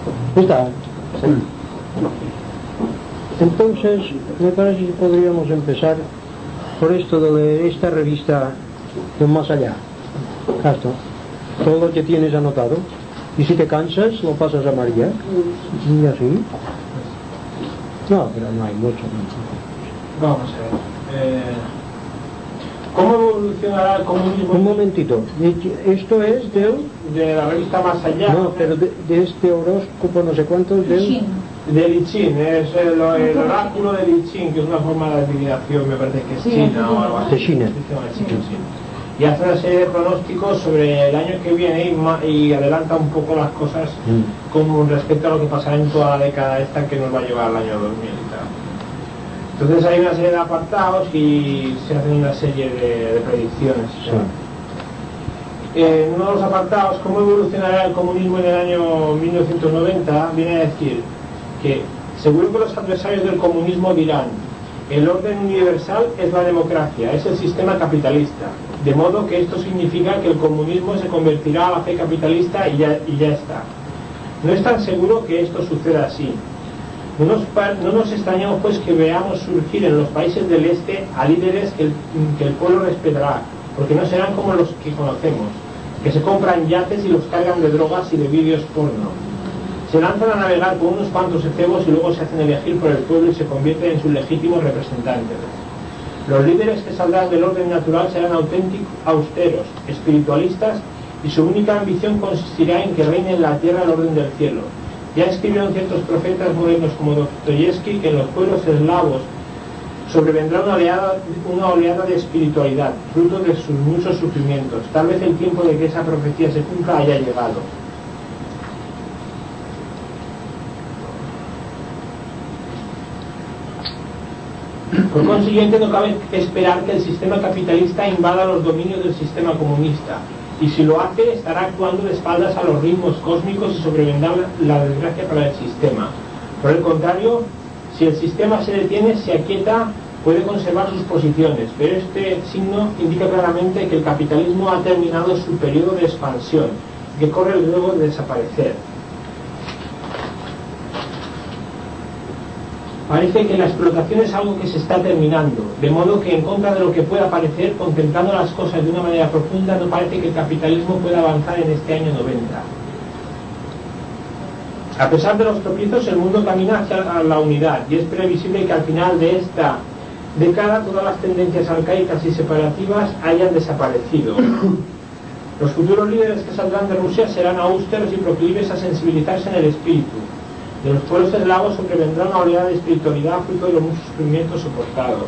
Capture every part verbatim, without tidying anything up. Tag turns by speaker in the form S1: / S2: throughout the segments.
S1: ¿Está? Sí. Entonces, me parece que podríamos empezar por esto de esta revista de Más Allá. Esto, todo lo que tienes anotado. Y si te cansas, lo pasas a María. Y así. No, pero no hay mucho.
S2: Vamos a ver. Eh, ¿Cómo evolucionará el comunismo?
S1: Un momentito. Esto es del...
S2: de la revista Más Allá.
S1: No, pero de, de este horóscopo no sé cuánto del...
S2: De Lichín, es el, el oráculo de Lichín, que es una forma de adivinación, me parece que es
S3: Sí,
S2: china o algo así.
S1: de China.
S2: Sí, sí. Y hace una serie de pronósticos sobre el año que viene y, ma- y adelanta un poco las cosas
S1: Mm.
S2: con respecto a lo que pasará en toda la década esta que nos va a llevar al año dos mil y tal. Entonces hay una serie de apartados y se hacen una serie de, de predicciones.
S1: Sí.
S2: Eh, en uno de los apartados, ¿cómo evolucionará el comunismo en el año mil novecientos noventa? Viene a decir que seguro que los adversarios del comunismo dirán: el orden universal es la democracia, es el sistema capitalista, de modo que esto significa que el comunismo se convertirá a la fe capitalista y ya, y ya está. No es tan seguro que esto suceda así. No nos, no nos extrañamos pues que veamos surgir en los países del este a líderes que el, que el pueblo respetará, porque no serán como los que conocemos, que se compran yates y los cargan de drogas y de vídeos porno. Se lanzan a navegar con unos cuantos efebos y luego se hacen elegir por el pueblo y se convierten en sus legítimos representantes. Los líderes que saldrán del orden natural serán auténticos, austeros, espiritualistas, y su única ambición consistirá en que reine en la tierra el orden del cielo. Ya escribieron ciertos profetas modernos como Dostoyevsky que en los pueblos eslavos sobrevendrá una oleada, una oleada de espiritualidad, fruto de sus muchos sufrimientos. Tal vez el tiempo de que esa profecía se cumpla haya llegado. Por consiguiente, no cabe esperar que el sistema capitalista invada los dominios del sistema comunista, y si lo hace, estará actuando de espaldas a los ritmos cósmicos y sobrevendrá la desgracia para el sistema. Por el contrario, si el sistema se detiene, se aquieta, puede conservar sus posiciones, pero este signo indica claramente que el capitalismo ha terminado su periodo de expansión, que corre el riesgo de desaparecer. Parece que la explotación es algo que se está terminando, de modo que en contra de lo que pueda parecer, contemplando las cosas de una manera profunda, no parece que el capitalismo pueda avanzar en este año noventa. A pesar de los tropiezos, el mundo camina hacia la unidad, y es previsible que al final de esta década todas las tendencias arcaicas y separativas hayan desaparecido. Los futuros líderes que saldrán de Rusia serán austeros y proclives a sensibilizarse en el espíritu. De los pueblos eslavos sobrevendrá una oleada de espiritualidad fruto de los muchos sufrimientos soportados.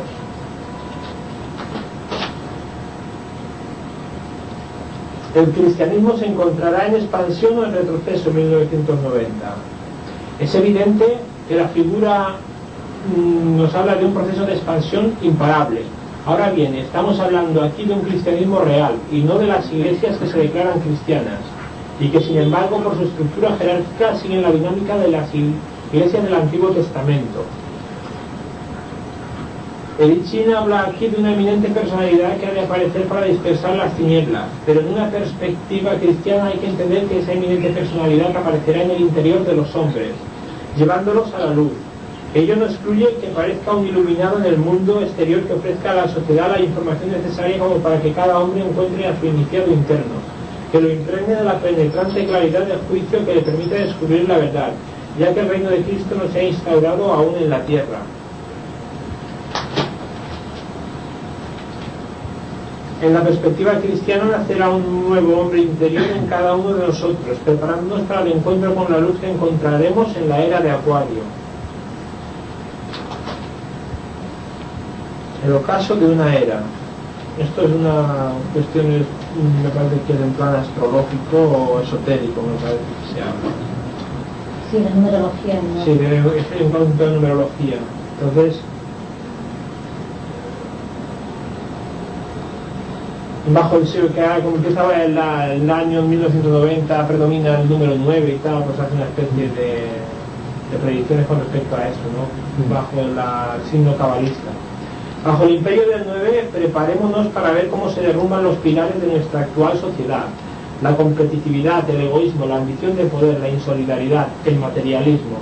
S2: El cristianismo se encontrará en expansión o en retroceso en mil novecientos noventa. Es evidente que la figura mmm, nos habla de un proceso de expansión imparable. Ahora bien, estamos hablando aquí de un cristianismo real y no de las iglesias que se declaran cristianas, y que sin embargo por su estructura jerárquica siguen la dinámica de las iglesias del Antiguo Testamento. El I Ching habla aquí de una eminente personalidad que ha de aparecer para dispersar las tinieblas, pero en una perspectiva cristiana hay que entender que esa eminente personalidad aparecerá en el interior de los hombres, llevándolos a la luz. Ello no excluye que parezca un iluminado en el mundo exterior que ofrezca a la sociedad la información necesaria como para que cada hombre encuentre a su iniciado interno, que lo impregne de la penetrante claridad del juicio que le permite descubrir la verdad, ya que el reino de Cristo no se ha instaurado aún en la tierra. En la perspectiva cristiana nacerá un nuevo hombre interior en cada uno de nosotros, preparándonos para el encuentro con la luz que encontraremos en la era de Acuario. El ocaso de una era. Esto es una cuestión, me parece que es en plan astrológico o esotérico, me parece que se habla.
S3: Sí, de numerología. ¿No?
S2: Sí, de, es en cuanto a numerología. Entonces, bajo el siglo que como empezaba el, el año mil novecientos noventa, predomina el número nueve y tal, pues hace una especie de, de predicciones con respecto a eso, ¿no? Bajo la, el signo cabalista. Bajo el imperio del nueve, preparémonos para ver cómo se derrumban los pilares de nuestra actual sociedad. la competitividad, el egoísmo, la ambición de poder, la insolidaridad, el materialismo.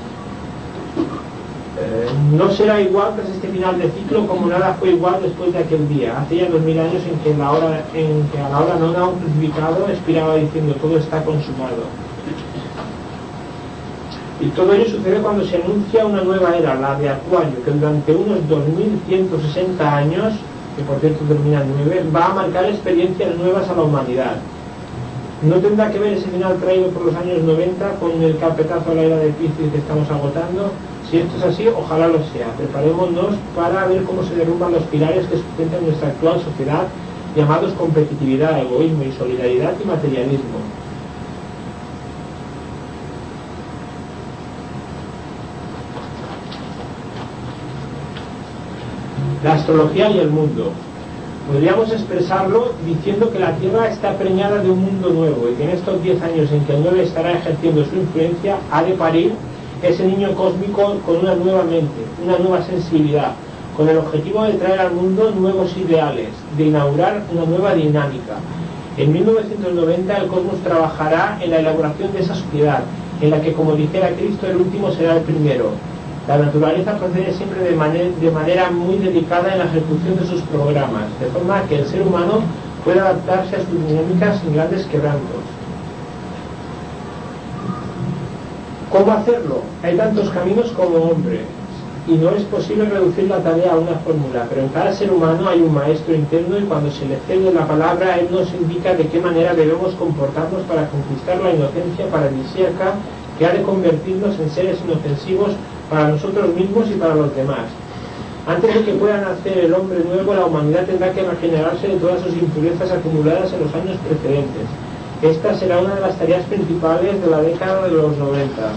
S2: Eh, no será igual tras este final de ciclo como nada fue igual después de aquel día, hace ya dos mil años en que, la hora, en que a la hora nona un crucificado expiraba diciendo todo está consumado. Y todo ello sucede cuando se anuncia una nueva era, la de Acuario, que durante unos dos mil ciento sesenta años, que por cierto termina en nueve, va a marcar experiencias nuevas a la humanidad. No tendrá que ver ese final traído por los años noventa con el carpetazo a la era de Piscis que estamos agotando. Si esto es así, ojalá lo sea. Preparémonos para ver cómo se derrumban los pilares que sustentan nuestra actual sociedad, llamados competitividad, egoísmo, insolidaridad y materialismo. La astrología y el mundo. Podríamos expresarlo diciendo que la Tierra está preñada de un mundo nuevo y que en estos diez años en que el nueve estará ejerciendo su influencia, ha de parir ese niño cósmico con una nueva mente, una nueva sensibilidad, con el objetivo de traer al mundo nuevos ideales, de inaugurar una nueva dinámica. En mil novecientos noventa el cosmos trabajará en la elaboración de esa sociedad, en la que, como dijera Cristo, el último será el primero. La naturaleza procede siempre de, manera, de manera muy delicada en la ejecución de sus programas, de forma que el ser humano pueda adaptarse a sus dinámicas sin grandes quebrantos. ¿Cómo hacerlo? Hay tantos caminos como hombres, y no es posible reducir la tarea a una fórmula, pero en cada ser humano hay un maestro interno y cuando se le cede la palabra, él nos indica de qué manera debemos comportarnos para conquistar la inocencia paradisíaca que ha de convertirnos en seres inofensivos para nosotros mismos y para los demás. Antes de que pueda nacer el hombre nuevo, la humanidad tendrá que regenerarse de todas sus impurezas acumuladas en los años precedentes. Esta será una de las tareas principales de la década de los noventa.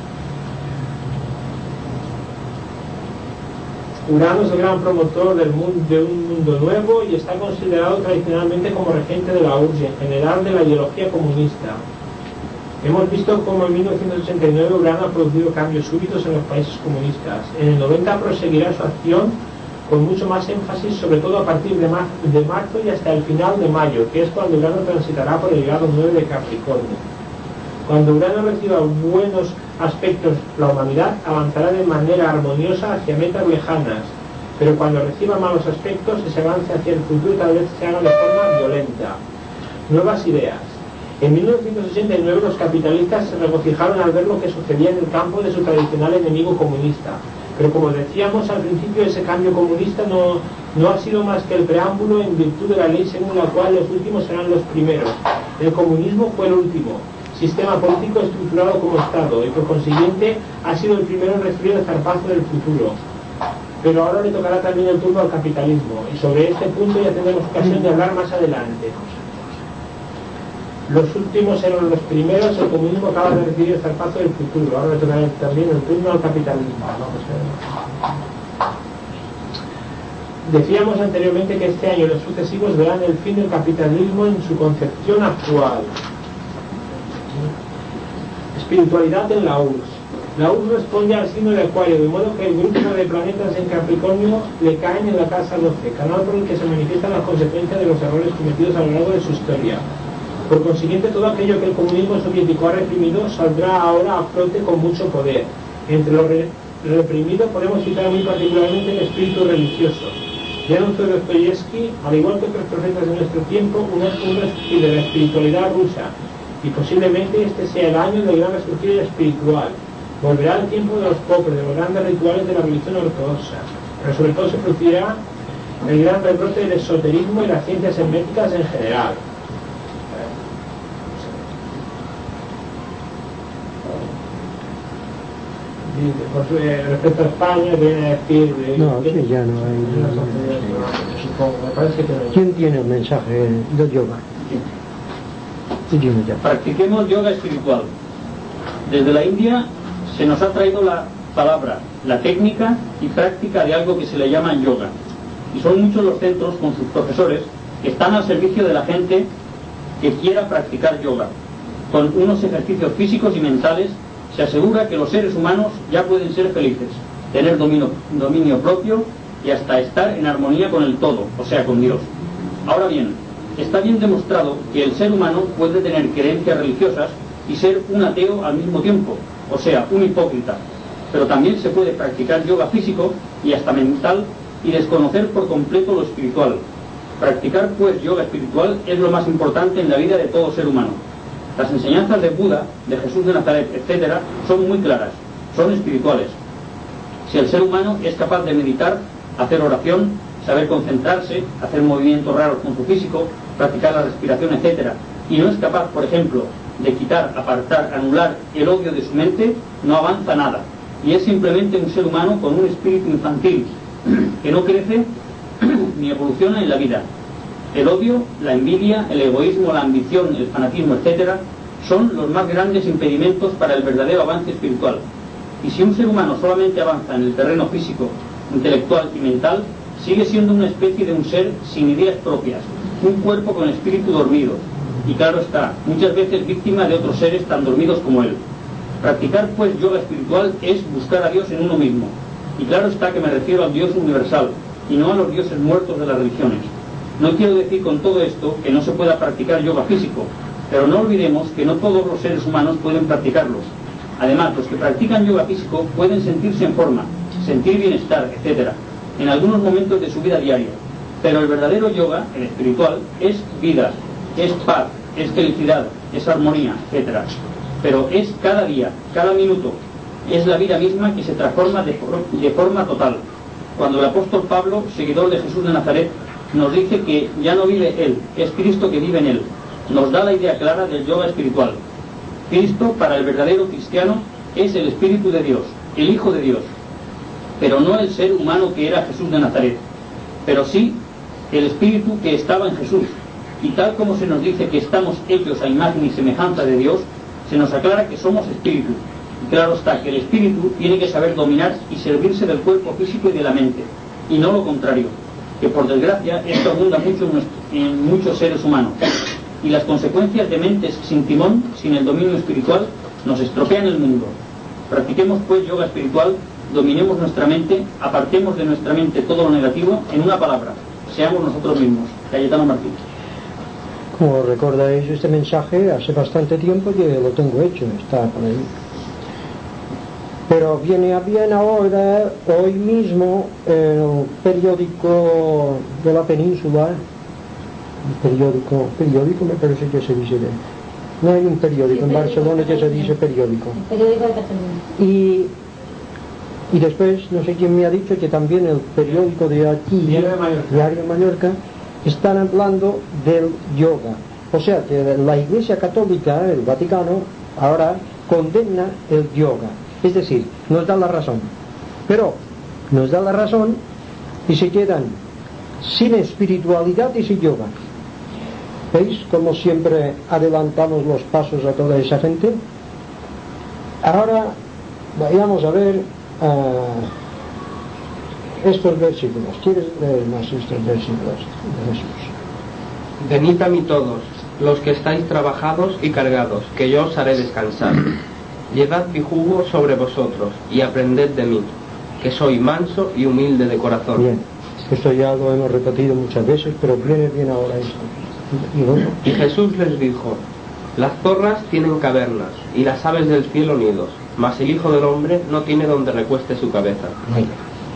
S2: Urano es el gran promotor del mundo, de un mundo nuevo y está considerado tradicionalmente como regente de la U R S S y en general de la ideología comunista. Hemos visto cómo en mil novecientos ochenta y nueve Urano ha producido cambios súbitos en los países comunistas. En el noventa proseguirá su acción con mucho más énfasis, sobre todo a partir de, mar de marzo y hasta el final de mayo, que es cuando Urano transitará por el grado nueve de Capricornio. Cuando Urano reciba buenos aspectos, la humanidad avanzará de manera armoniosa hacia metas lejanas, pero cuando reciba malos aspectos, ese avance hacia el futuro tal vez se haga de forma violenta. Nuevas ideas. En mil novecientos ochenta y nueve los capitalistas se regocijaron al ver lo que sucedía en el campo de su tradicional enemigo comunista. Pero como decíamos al principio, ese cambio comunista no, no ha sido más que el preámbulo en virtud de la ley según la cual los últimos serán los primeros. El comunismo fue el último sistema político estructurado como Estado y por consiguiente ha sido el primero en recibir el zarpazo del futuro. Pero ahora le tocará también el turno al capitalismo y sobre este punto ya tendremos ocasión de hablar más adelante. Los últimos eran los primeros, el comunismo acaba de recibir el zarpazo del futuro, ahora le tocará también el turno al capitalismo. Decíamos anteriormente que este año y los sucesivos verán el fin del capitalismo en su concepción actual. Espiritualidad en la U R S S. La U R S S responde al signo de Acuario, de modo que el grupo de planetas en Capricornio le caen en la casa doce, canal por el que se manifiestan las consecuencias de los errores cometidos a lo largo de su historia. Por consiguiente, todo aquello que el comunismo soviético ha reprimido saldrá ahora a flote con mucho poder. Entre lo re reprimido podemos citar muy particularmente el espíritu religioso. Ya anunció Dostoyevsky, al igual que otros profetas de nuestro tiempo, un resurgir de la espiritualidad rusa, y posiblemente este sea el año del gran resurgir espiritual. Volverá el tiempo de los pobres, de los grandes rituales de la religión ortodoxa, pero sobre todo se producirá el gran rebrote del esoterismo y las ciencias herméticas en general. Por, eh, respecto a España, viene a decir... Eh,
S1: no, que ya no hay... No, no,
S2: supongo, me parece que no.
S1: ¿Quién tiene el mensaje del yoga? ¿Quién tiene ya?
S4: Practiquemos yoga espiritual. Desde la India se nos ha traído la palabra, la técnica y práctica de algo que se le llama yoga. Y son muchos los centros con sus profesores que están al servicio de la gente que quiera practicar yoga. Con unos ejercicios físicos y mentales se asegura que los seres humanos ya pueden ser felices, tener dominio, dominio propio y hasta estar en armonía con el todo, o sea, con Dios. Ahora bien, Está bien demostrado que el ser humano puede tener creencias religiosas y ser un ateo al mismo tiempo, o sea, un hipócrita. Pero también se puede practicar yoga físico y hasta mental y desconocer por completo lo espiritual. Practicar pues yoga espiritual es lo más importante en la vida de todo ser humano. Las enseñanzas de Buda, de Jesús de Nazaret, etcétera, son muy claras, son espirituales. Si el ser humano es capaz de meditar, hacer oración, saber concentrarse, hacer movimientos raros con su físico, practicar la respiración, etcétera, y no es capaz, por ejemplo, de quitar, apartar, anular el odio de su mente, no avanza nada. Y es simplemente un ser humano con un espíritu infantil, que no crece ni evoluciona en la vida. El odio, la envidia, el egoísmo, la ambición, el fanatismo, etcétera, son los más grandes impedimentos para el verdadero avance espiritual. Y si un ser humano solamente avanza en el terreno físico, intelectual y mental, sigue siendo una especie de un ser sin ideas propias, un cuerpo con espíritu dormido, y claro está, muchas veces víctima de otros seres tan dormidos como él. Practicar pues yoga espiritual es buscar a Dios en uno mismo, y claro está que me refiero al Dios universal, y no a los dioses muertos de las religiones. No quiero decir con todo esto que no se pueda practicar yoga físico, pero no olvidemos que no todos los seres humanos pueden practicarlos. Además, los que practican yoga físico pueden sentirse en forma, sentir bienestar, etcétera, en algunos momentos de su vida diaria. Pero el verdadero yoga, el espiritual, es vida, es paz, es felicidad, es armonía, etcétera. Pero es cada día, cada minuto, es la vida misma que se transforma de, for de forma total. Cuando el apóstol Pablo, seguidor de Jesús de Nazaret, nos dice que ya no vive él, es Cristo que vive en él, nos da la idea clara del yoga espiritual. Cristo, para el verdadero cristiano, es el Espíritu de Dios, el Hijo de Dios, pero no el ser humano que era Jesús de Nazaret, pero sí el Espíritu que estaba en Jesús. Y tal como se nos dice que estamos hechos a imagen y semejanza de Dios, se nos aclara que somos espíritu. Y claro está que el espíritu tiene que saber dominar y servirse del cuerpo físico y de la mente, y no lo contrario, que por desgracia esto abunda mucho en muchos seres humanos. Y las consecuencias de mentes sin timón, sin el dominio espiritual, nos estropean el mundo. Practiquemos pues yoga espiritual, dominemos nuestra mente, apartemos de nuestra mente todo lo negativo, en una palabra, seamos nosotros mismos. Cayetano Martín.
S1: Como recordáis, este mensaje hace bastante tiempo que lo tengo hecho, está por ahí. Pero viene a bien ahora, hoy mismo, el periódico de la península, el periódico, periódico me parece que se dice, de, no hay un periódico en Barcelona que se dice periódico.
S3: El periódico de Cataluña.
S1: Y, y después, no sé quién me ha dicho que también el periódico de aquí,
S2: Diario de Mallorca,
S1: Diario de Mallorca, están hablando del yoga. O sea que la Iglesia Católica, el Vaticano, ahora condena el yoga. Es decir, nos da la razón. Pero nos da la razón y se quedan sin espiritualidad y sin yoga. ¿Veis cómo siempre adelantamos los pasos a toda esa gente? Ahora vayamos a ver uh, estos versículos. ¿Quieres leer más estos versículos de Jesús?
S5: Venid a mí todos, los que estáis trabajados y cargados, que yo os haré descansar. Llevad mi yugo sobre vosotros y aprended de mí, que soy manso y humilde de corazón.
S1: Bien, esto ya lo hemos repetido muchas veces, pero viene bien ahora esto. ¿Y, bueno?
S5: Y Jesús les dijo: las zorras tienen cavernas y las aves del cielo nidos, mas el Hijo del Hombre no tiene donde recueste su cabeza.
S1: Ahí.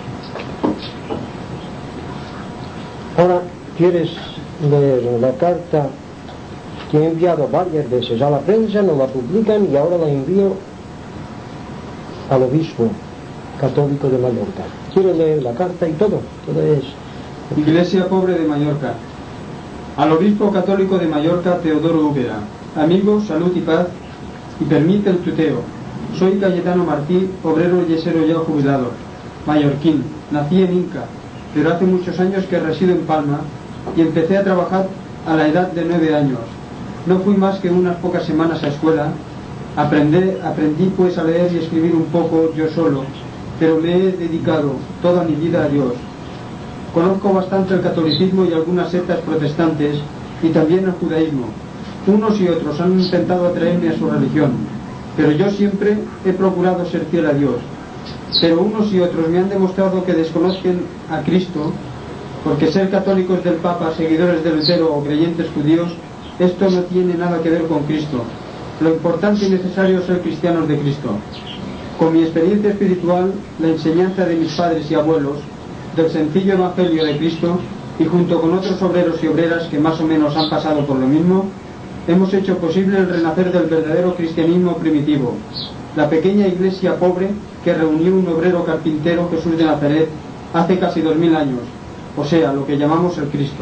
S1: Ahora, ¿quieres leer la carta que he enviado varias veces a la prensa? No la publican y ahora la envío al obispo católico de Mallorca. ¿Quieres leer la carta y todo? Todo es...
S6: Iglesia Pobre de Mallorca. Al obispo católico de Mallorca, Teodoro Úbeda. Amigos, salud y paz, y permite el tuteo. Soy Cayetano Martí, obrero yesero ya jubilado, mallorquín. Nací en Inca, pero hace muchos años que resido en Palma y empecé a trabajar a la edad de nueve años. No fui más que unas pocas semanas a escuela. Aprendí, aprendí pues a leer y escribir un poco yo solo, pero me he dedicado toda mi vida a Dios. Conozco bastante el catolicismo y algunas sectas protestantes y también el judaísmo. Unos y otros han intentado atraerme a su religión, pero yo siempre he procurado ser fiel a Dios. Pero unos y otros me han demostrado que desconocen a Cristo, porque ser católicos del Papa, seguidores de Lutero o creyentes judíos, esto no tiene nada que ver con Cristo. Lo importante y necesario es ser cristianos de Cristo. Con mi experiencia espiritual, la enseñanza de mis padres y abuelos, del sencillo evangelio de Cristo, y junto con otros obreros y obreras que más o menos han pasado por lo mismo, hemos hecho posible el renacer del verdadero cristianismo primitivo, la pequeña iglesia pobre que reunió un obrero carpintero, Jesús de Nazaret, hace casi dos mil años, o sea, lo que llamamos el Cristo.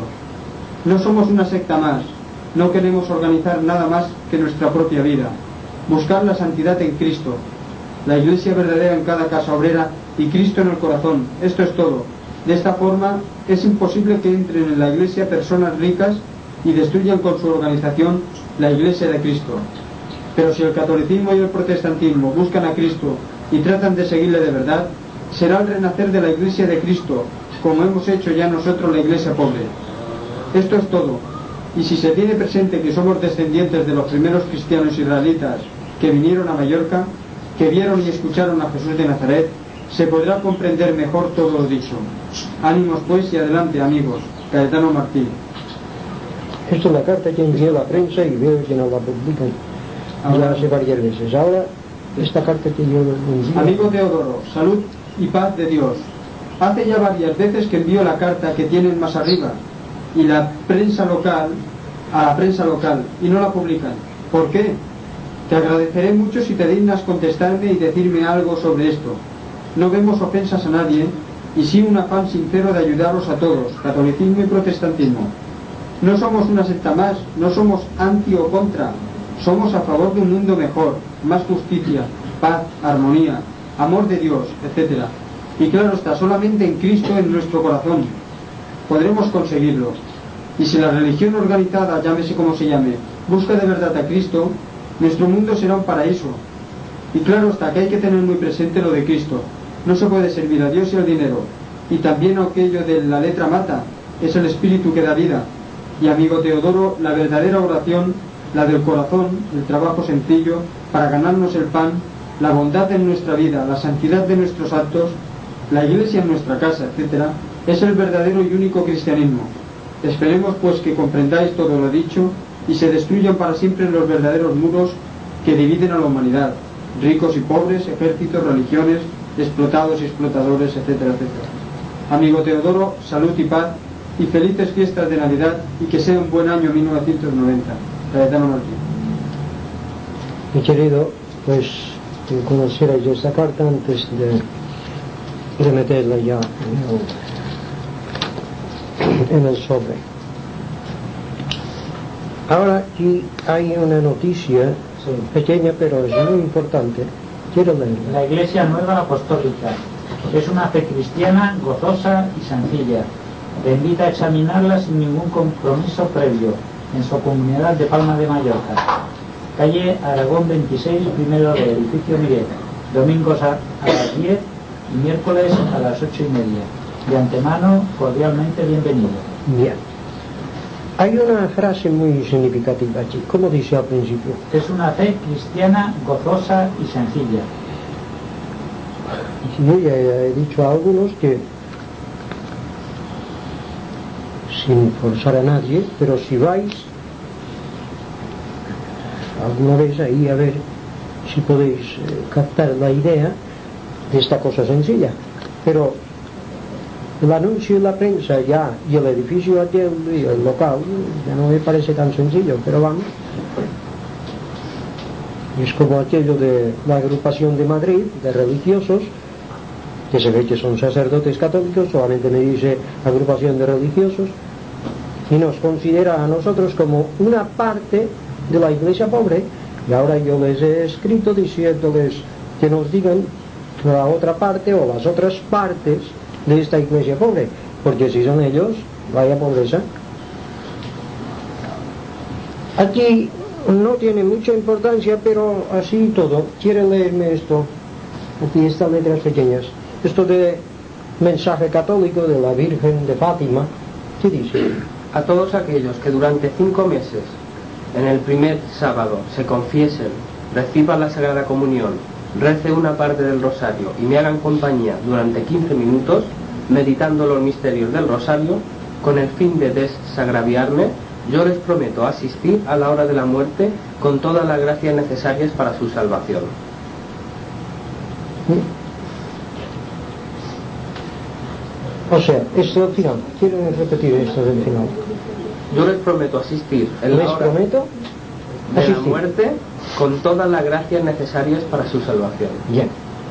S6: No somos una secta más, no queremos organizar nada más que nuestra propia vida, buscar la santidad en Cristo, la iglesia verdadera en cada casa obrera y Cristo en el corazón, esto es todo. De esta forma es imposible que entren en la iglesia personas ricas y destruyan con su organización la iglesia de Cristo. Pero si el catolicismo y el protestantismo buscan a Cristo y tratan de seguirle de verdad, será el renacer de la iglesia de Cristo, como hemos hecho ya nosotros la iglesia pobre. Esto es todo. Y si se tiene presente que somos descendientes de los primeros cristianos israelitas que vinieron a Mallorca, que vieron y escucharon a Jesús de Nazaret, se podrá comprender mejor todo lo dicho. Ánimos pues y adelante, amigos. Cayetano Martí.
S1: Esto es la carta que envió la prensa y veo que no la publican. Ya hace varias veces. Ahora, esta carta que yo envío...
S6: Amigo Teodoro, salud y paz de Dios. Hace ya varias veces que envío la carta que tienen más arriba y la prensa local, a la prensa local, y no la publican. ¿Por qué? Te agradeceré mucho si te dignas contestarme y decirme algo sobre esto. No vemos ofensas a nadie, y sí un afán sincero de ayudaros a todos, catolicismo y protestantismo. No somos una secta más, no somos anti o contra, somos a favor de un mundo mejor, más justicia, paz, armonía, amor de Dios, etcétera. Y claro está, solamente en Cristo en nuestro corazón podremos conseguirlo. Y si la religión organizada, llámese como se llame, busca de verdad a Cristo, nuestro mundo será un paraíso. Y claro está que hay que tener muy presente lo de Cristo. No se puede servir a Dios y al dinero. Y también aquello de la letra mata, es el espíritu que da vida. Y amigo Teodoro, la verdadera oración, la del corazón, el trabajo sencillo, para ganarnos el pan, la bondad en nuestra vida, la santidad de nuestros actos, la iglesia en nuestra casa, etcétera, es el verdadero y único cristianismo. Esperemos pues que comprendáis todo lo dicho y se destruyan para siempre los verdaderos muros que dividen a la humanidad, ricos y pobres, ejércitos, religiones, explotados y explotadores, etcétera, etcétera. Amigo Teodoro, salud y paz y felices fiestas de Navidad y que sea un buen año mil novecientos noventa. Cayetano Martí.
S1: Mi querido, pues que conocierais esta carta antes de, de meterla ya en el, en el sobre. Ahora aquí hay una noticia, sí, pequeña pero es muy importante. Quiero leerla.
S7: La Iglesia Nueva Apostólica es una fe cristiana gozosa y sencilla. Te invita a examinarla sin ningún compromiso previo en su comunidad de Palma de Mallorca, calle Aragón veintiséis, primero de edificio Miguel, domingos a, a las diez y miércoles a las ocho y media. De antemano, cordialmente bienvenido.
S1: Bien. Hay una frase muy significativa aquí. ¿Cómo dice al principio?
S7: Es una fe cristiana gozosa y sencilla.
S1: Yo ya he dicho a algunos que, sin forzar a nadie, pero si vais alguna vez ahí a ver si podéis eh, captar la idea de esta cosa sencilla. Pero el anuncio en la prensa ya y el edificio aquel y el local ya no me parece tan sencillo, pero vamos, es como aquello de la agrupación de Madrid de religiosos, que se ve que son sacerdotes católicos, solamente me dice agrupación de religiosos y nos considera a nosotros como una parte de la iglesia pobre. Y ahora yo les he escrito diciéndoles que nos digan la otra parte o las otras partes de esta iglesia pobre, porque si son ellos, vaya pobreza. Aquí no tiene mucha importancia, pero así todo. ¿Quieren leerme esto? Aquí estas letras pequeñas. Esto de mensaje católico de la Virgen de Fátima. ¿Qué dice?
S5: A todos aquellos que durante cinco meses, en el primer sábado, se confiesen, reciban la Sagrada Comunión, rece una parte del rosario y me hagan compañía durante quince minutos, meditando los misterios del rosario, con el fin de desagraviarme, yo les prometo asistir a la hora de la muerte con todas las gracias necesarias para su salvación.
S1: O sea, esto del final, quiero repetir esto del final.
S5: Yo les prometo asistir en
S1: Les
S5: la hora
S1: prometo
S5: de la
S1: asistir.
S5: muerte con todas las gracias necesarias para su salvación.
S1: Bien.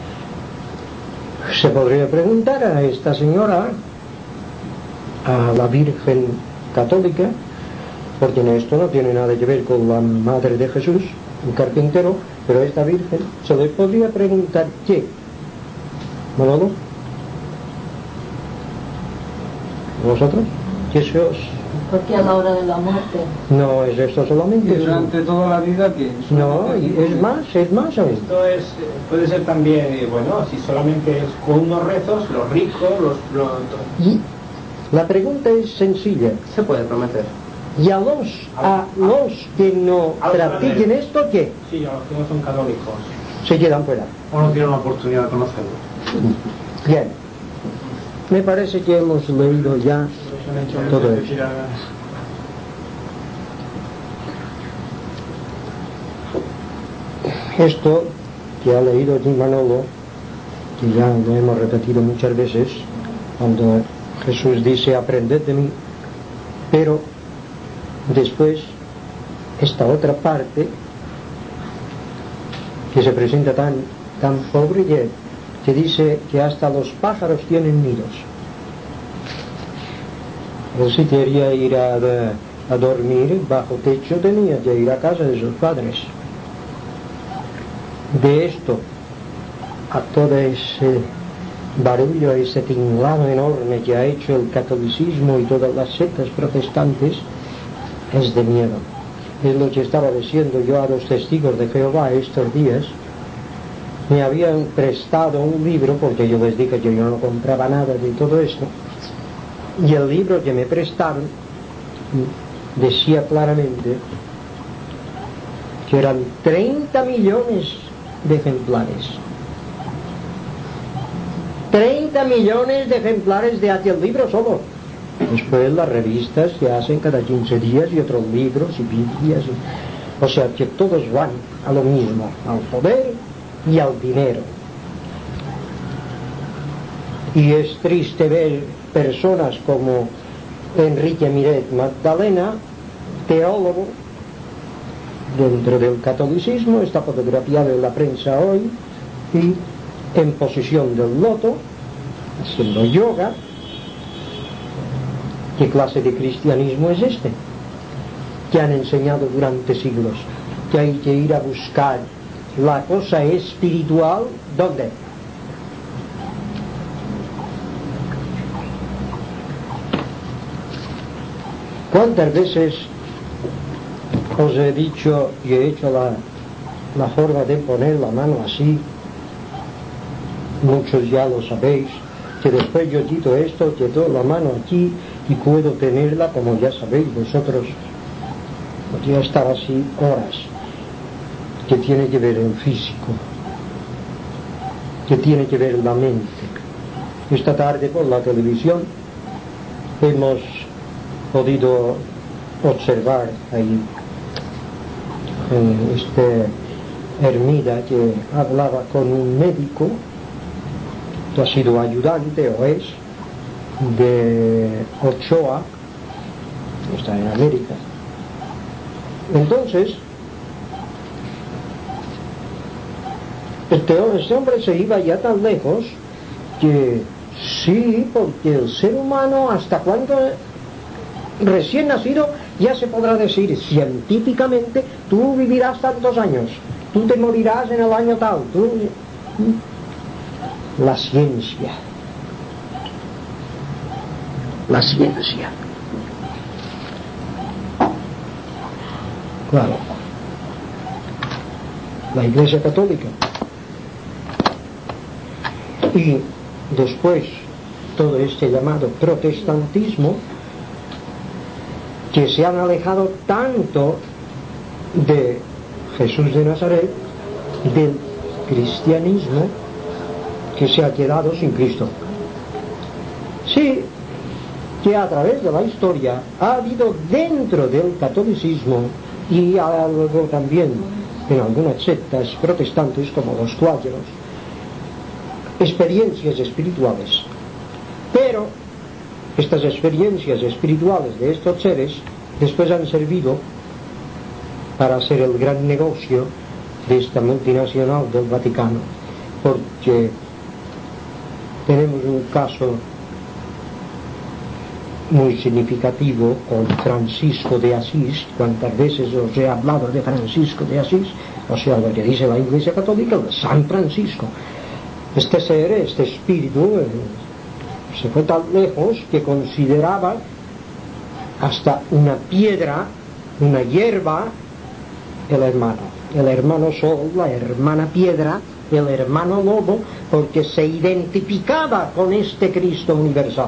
S1: Se podría preguntar a esta señora, a la Virgen Católica, porque esto no tiene nada que ver con la Madre de Jesús, un carpintero, pero esta Virgen, se le podría preguntar qué. ¿Manolo? ¿Vosotros? ¿Qué se os...?
S3: Porque a la hora de la muerte.
S1: No es esto solamente.
S6: Y durante toda la vida que...
S1: No, y es más, es más aún.
S2: Esto es, puede ser también, eh, bueno, si solamente es con unos rezos, los ricos, los... los
S1: Y la pregunta es sencilla.
S5: Se puede prometer.
S1: ¿Y a los, a los que no
S2: a los
S1: practiquen
S2: padres.
S1: esto qué?
S2: sí, a los que no son católicos.
S1: Se quedan fuera.
S2: O no tienen la oportunidad de conocerlo.
S1: Bien. Me parece que hemos leído ya todo eso. Esto que ha leído aquí Manolo, que ya lo hemos repetido muchas veces, cuando Jesús dice aprended de mí, pero después esta otra parte que se presenta tan, tan pobre que, que dice que hasta los pájaros tienen nidos. Él si quería ir a, a dormir bajo techo tenía que ir a casa de sus padres. De esto a todo ese barullo, ese tinglado enorme que ha hecho el catolicismo y todas las sectas protestantes, es de miedo. Es lo que estaba diciendo yo a los testigos de Jehová estos días. Me habían prestado un libro, porque yo les dije que yo no compraba nada de todo esto, y el libro que me prestaron decía claramente que eran treinta millones de ejemplares. treinta millones de ejemplares de aquel libro solo. Después las revistas se hacen cada quince días y otros libros y Biblias. Y... o sea que todos van a lo mismo, al poder y al dinero. Y es triste ver personas como Enrique Miret Magdalena, teólogo dentro del catolicismo, está fotografiado en la prensa hoy, y en posición del loto, haciendo yoga. ¿Qué clase de cristianismo es este? Que han enseñado durante siglos que hay que ir a buscar la cosa espiritual, ¿dónde? ¿Cuántas veces os he dicho y he hecho la, la forma de poner la mano así? Muchos ya lo sabéis, que después yo quito esto, quito la mano aquí y puedo tenerla, como ya sabéis vosotros, podría estar así horas. Que tiene que ver el físico, que tiene que ver la mente. Esta tarde por la televisión hemos podido observar ahí en este ermita que hablaba con un médico que ha sido ayudante o es de Ochoa, que está en América. Entonces este, este hombre se iba ya tan lejos que sí, porque el ser humano hasta cuando recién nacido ya se podrá decir científicamente, tú vivirás tantos años, tú te morirás en el año tal, tú... La ciencia, la ciencia, claro, la Iglesia Católica, y después todo este llamado protestantismo, que se han alejado tanto de Jesús de Nazaret, del cristianismo, que se ha quedado sin Cristo. Sí, que a través de la historia ha habido dentro del catolicismo y algo también en algunas sectas protestantes como los cuáqueros, experiencias espirituales, pero estas experiencias espirituales de estos seres después han servido para hacer el gran negocio de esta multinacional del Vaticano, porque tenemos un caso muy significativo con Francisco de Asís. Cuántas veces os he hablado de Francisco de Asís, o sea, lo que dice la Iglesia Católica, el San Francisco. Este ser, este espíritu, eh, se fue tan lejos que consideraba hasta una piedra, una hierba, el hermano, el hermano sol, la hermana piedra, el hermano lobo, porque se identificaba con este Cristo universal.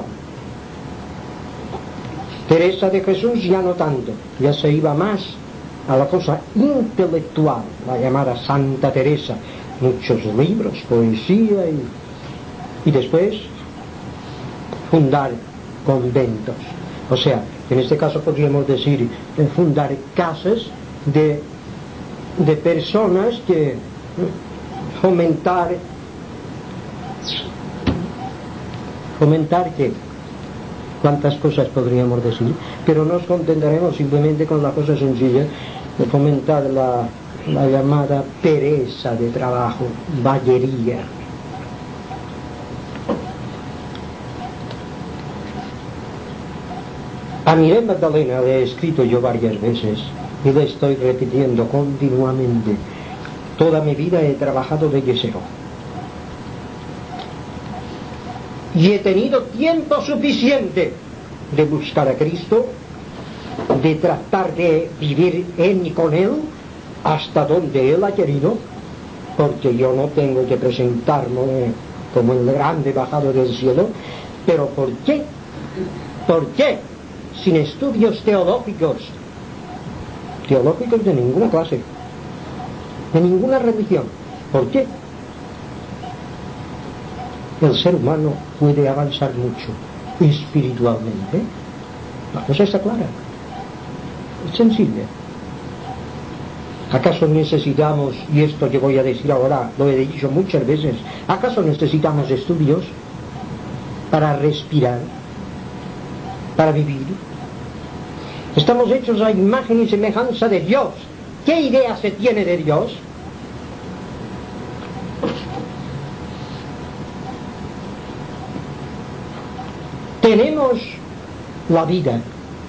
S1: Teresa de Jesús ya no tanto, ya se iba más a la cosa intelectual, la llamada Santa Teresa, muchos libros, poesía y, y después fundar conventos, o sea, en este caso podríamos decir fundar casas de, de personas que fomentar fomentar que cuántas cosas podríamos decir, pero nos contentaremos simplemente con la cosa sencilla de fomentar la, la llamada pereza de trabajo, vaguería. A Mireia Magdalena le he escrito yo varias veces y le estoy repitiendo continuamente: toda mi vida he trabajado de yesero y he tenido tiempo suficiente de buscar a Cristo, de tratar de vivir en y con Él hasta donde Él ha querido, porque yo no tengo que presentarme como el grande bajado del cielo. Pero ¿por qué? ¿Por qué? Sin estudios teológicos, teológicos de ninguna clase, de ninguna religión. ¿Por qué? El ser humano puede avanzar mucho espiritualmente. La cosa está clara, es sencilla. ¿Acaso necesitamos, y esto que voy a decir ahora lo he dicho muchas veces, acaso necesitamos estudios para respirar, para vivir? Estamos hechos a imagen y semejanza de Dios. ¿Qué idea se tiene de Dios? Tenemos la vida,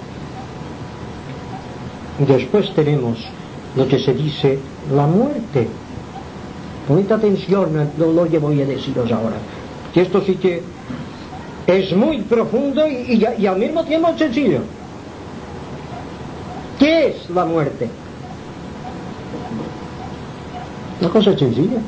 S1: después tenemos lo que se dice la muerte. Poned atención a lo que voy a deciros ahora, que esto sí que es muy profundo y, y, y al mismo tiempo sencillo. ¿Qué es la muerte? Una cosa sencilla.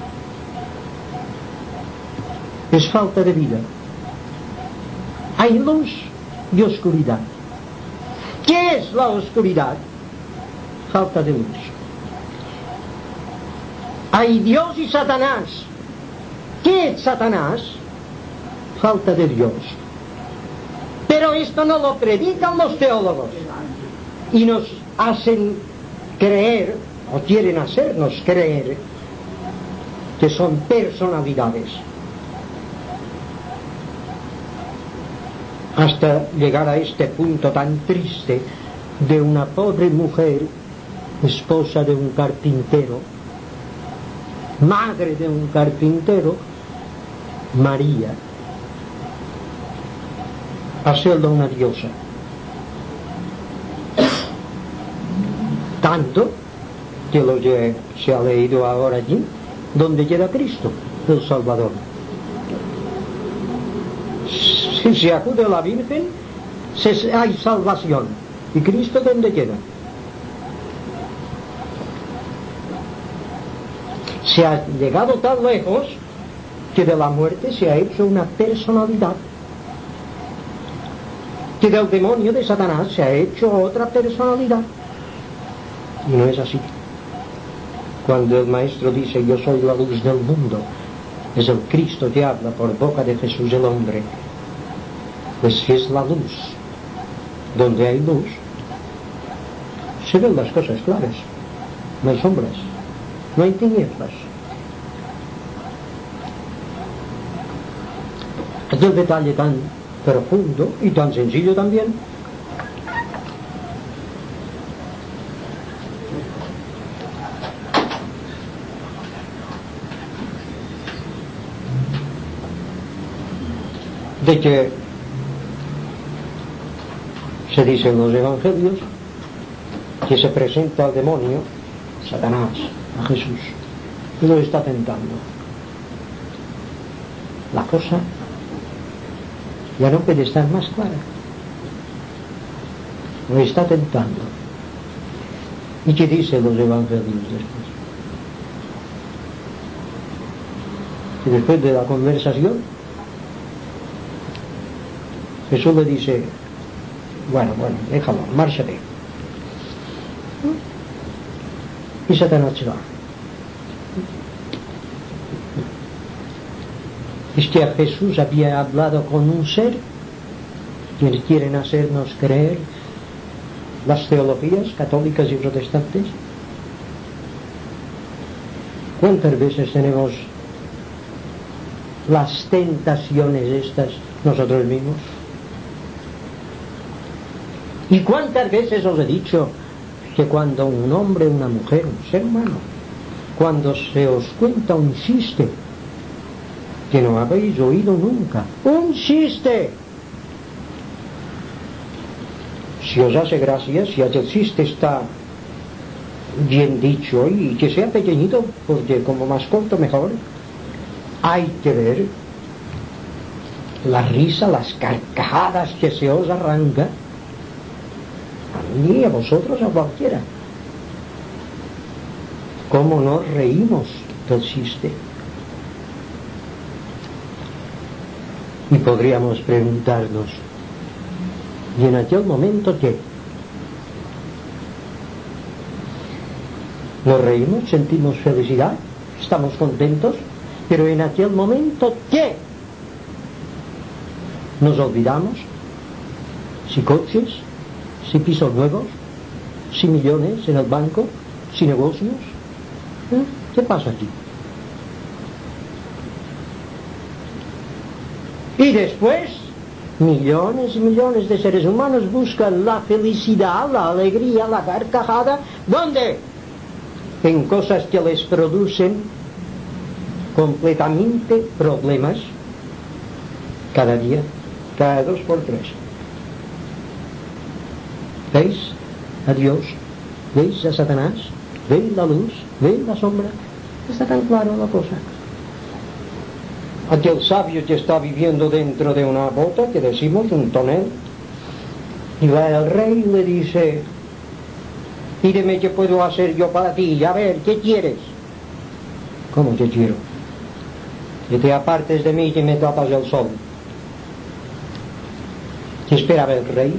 S1: Es falta de vida. Hay luz y oscuridad. ¿Qué es la oscuridad? Falta de luz. Hay Dios y Satanás. ¿Qué es Satanás? Falta de Dios. Pero esto no lo predican los teólogos y nos hacen creer, o quieren hacernos creer, que son personalidades, hasta llegar a este punto tan triste de una pobre mujer, esposa de un carpintero, madre de un carpintero, María, hacerlo una diosa. Tanto que lo que se ha leído ahora allí, donde queda Cristo, el Salvador. Si se acude a la Virgen, se, hay salvación. ¿Y Cristo dónde queda? Se ha llegado tan lejos que de la muerte se ha hecho una personalidad, que del demonio de Satanás se ha hecho otra personalidad. Y no es así. Cuando el Maestro dice: yo soy la luz del mundo, es el Cristo que habla por boca de Jesús el hombre. Pues si es la luz, donde hay luz, se ven las cosas claras, no hay sombras, no hay tinieblas. Aquel detalle tan profundo y tan sencillo también, de que se dice en los evangelios que se presenta al demonio, Satanás, a Jesús, y lo está tentando. La cosa ya no puede estar más clara. Lo está tentando. ¿Y qué dicen los evangelios después? Que después de la conversación, Jesús le dice: bueno, bueno, déjalo, márchate. Y Satanás se va. Es que a Jesús había hablado con un ser que quieren hacernos creer las teologías católicas y protestantes. ¿Cuántas veces tenemos las tentaciones estas nosotros mismos? ¿Y cuántas veces os he dicho que cuando un hombre, una mujer, un ser humano, cuando se os cuenta un chiste que no habéis oído nunca, un chiste, si os hace gracia, si el chiste está bien dicho y que sea pequeñito, porque como más corto mejor, hay que ver la risa, las carcajadas que se os arranca, a mí, a vosotros, a cualquiera. ¿Cómo nos reímos del chiste? Y podríamos preguntarnos: ¿y en aquel momento qué? ¿Nos reímos? ¿Sentimos felicidad? ¿Estamos contentos? Pero en aquel momento ¿qué? ¿Nos olvidamos? ¿Si coches? ¿Si pisos nuevos? ¿Si millones en el banco? ¿Si negocios? ¿Eh? ¿Qué pasa aquí? Y después, millones y millones de seres humanos buscan la felicidad, la alegría, la carcajada. ¿Dónde? En cosas que les producen completamente problemas cada día, cada dos por tres. ¿Veis a Dios? ¿Veis a Satanás? ¿Veis la luz? ¿Veis la sombra? Está tan claro la cosa. Aquel sabio que está viviendo dentro de una bota, que decimos un tonel, y va el rey y le dice: pídeme qué puedo hacer yo para ti, a ver, ¿qué quieres? ¿Cómo te quiero? Que te apartes de mí y que me tapas el sol. ¿Qué esperaba el rey?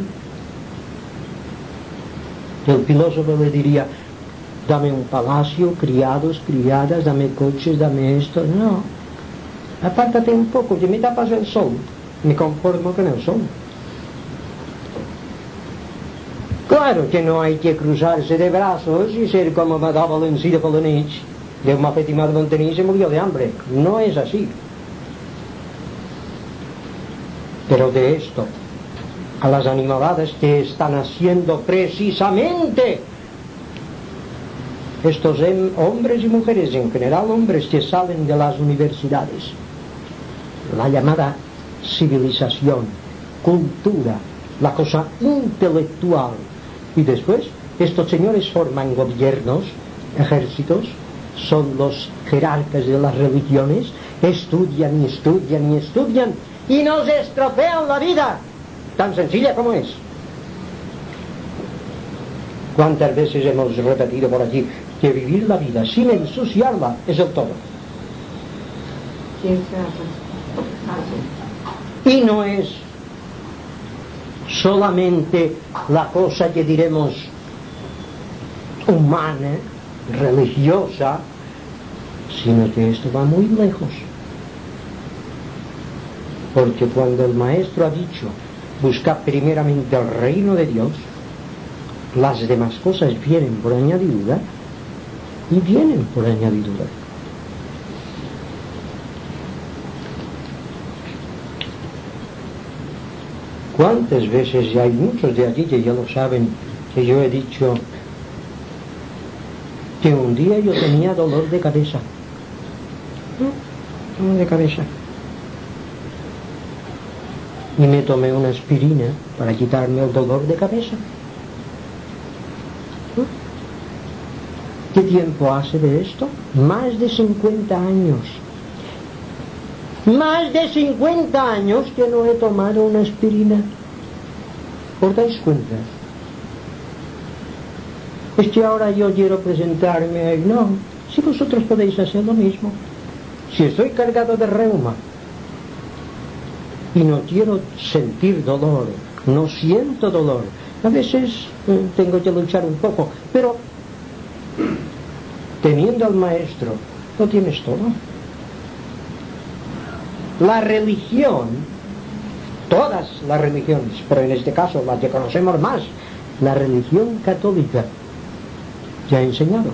S1: El filósofo le diría: dame un palacio, criados, criadas, dame coches, dame esto. No, apártate un poco, que me tapas el sol. Me conformo con el sol. Claro que no hay que cruzarse de brazos y ser como Madame Valency de Polenich, de un Petit Montení se murió de hambre. No es así. Pero de esto a las animaladas que están haciendo precisamente estos hombres y mujeres, en general hombres que salen de las universidades, la llamada civilización, cultura, la cosa intelectual, y después estos señores forman gobiernos, ejércitos, son los jerarcas de las religiones, estudian y estudian y estudian y nos estropean la vida, tan sencilla como es. ¿Cuántas veces hemos repetido por aquí que vivir la vida sin ensuciarla es el todo? Y no es solamente la cosa que diremos humana, religiosa, sino que esto va muy lejos. Porque cuando el maestro ha dicho buscad primeramente el reino de Dios, las demás cosas vienen por añadidura, y vienen por añadidura. ¿Cuántas veces, ya hay muchos de aquí que ya lo saben, que yo he dicho que un día yo tenía dolor de cabeza? ¿Eh? Dolor de cabeza. Y me tomé una aspirina para quitarme el dolor de cabeza. ¿Eh? ¿Qué tiempo hace de esto? Más de cincuenta años. Más de cincuenta años que no he tomado una aspirina. ¿Os dais cuenta? Es que ahora yo quiero presentarme. No, si vosotros podéis hacer lo mismo. Si estoy cargado de reuma y no quiero sentir dolor, no siento dolor, a veces eh, tengo que luchar un poco, pero teniendo al maestro, lo tienes todo. La religión, todas las religiones, pero en este caso las que conocemos más, la religión católica, ya ha enseñado.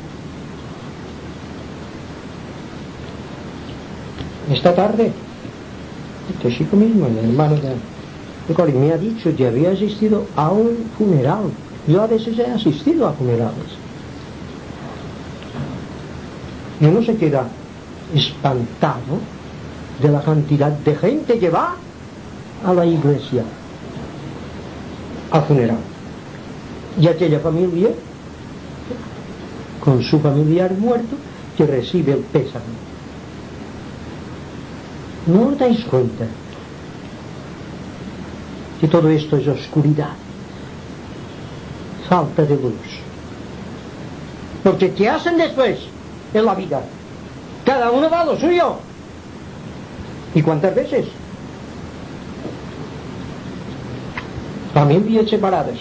S1: Esta tarde, este chico mismo, el hermano de, de Colin, me ha dicho que había asistido a un funeral. Yo a veces he asistido a funerales. Y uno se queda espantado de la cantidad de gente que va a la iglesia al funeral, y aquella familia con su familiar muerto que recibe el pésame. ¿No os dais cuenta que todo esto es oscuridad, falta de luz? Porque ¿qué hacen después en la vida? Cada uno va a lo suyo. ¿Y cuántas veces? Familias separadas.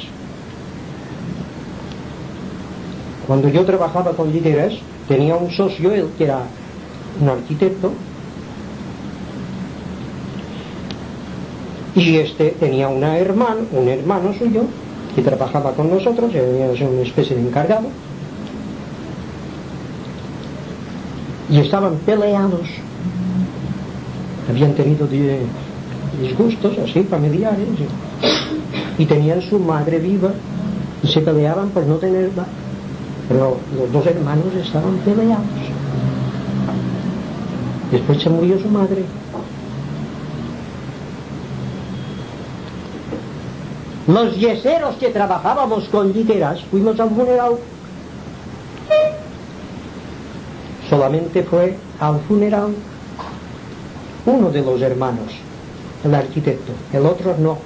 S1: Cuando yo trabajaba con líderes, tenía un socio, él que era un arquitecto, y este tenía una hermana, un hermano suyo que trabajaba con nosotros, era una especie de encargado, y estaban peleados. Habían tenido disgustos así familiares, y tenían su madre viva y se peleaban por no tenerla, pero los dos hermanos estaban peleados. Después se murió su madre. Los yeseros que trabajábamos con literas fuimos al funeral. Solamente fue al funeral uno de los hermanos, el arquitecto, el otro no.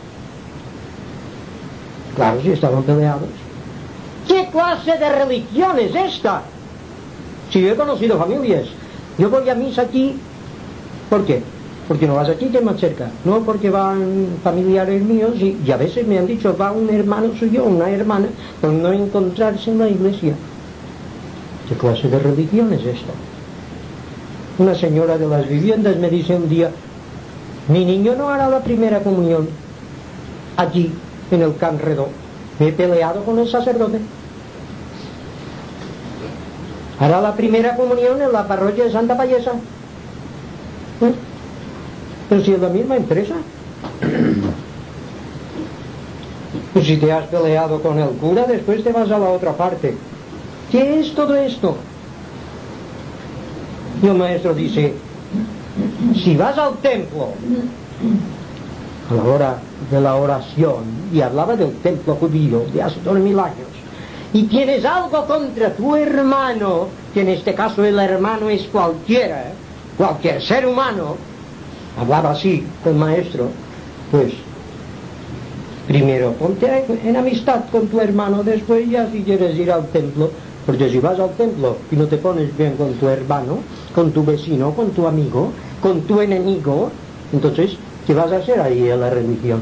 S1: Claro, si estaban peleados. ¿Qué clase de religión es esta? Si yo he conocido familias, yo voy a misa aquí, ¿por qué? Porque no vas aquí, que es más cerca. No porque van familiares míos, y, y a veces me han dicho, va un hermano suyo, una hermana, por no encontrarse en la iglesia. ¿Qué clase de religión es esta? Una señora de las viviendas me dice un día, mi niño no hará la primera comunión aquí en el Can Redó. Me he peleado con el sacerdote. Hará la primera comunión en la parroquia de Santa Payesa. ¿Eh? Pero si es la misma empresa. Pues si te has peleado con el cura, después te vas a la otra parte. ¿Qué es todo esto? Y el maestro dice, si vas al templo a la hora de la oración, y hablaba del templo judío de hace dos mil años, y tienes algo contra tu hermano, que en este caso el hermano es cualquiera, cualquier ser humano, hablaba así el maestro, pues primero ponte en amistad con tu hermano, después ya si quieres ir al templo, porque si vas al templo y no te pones bien con tu hermano, con tu vecino, con tu amigo, con tu enemigo, entonces ¿qué vas a hacer ahí en la religión?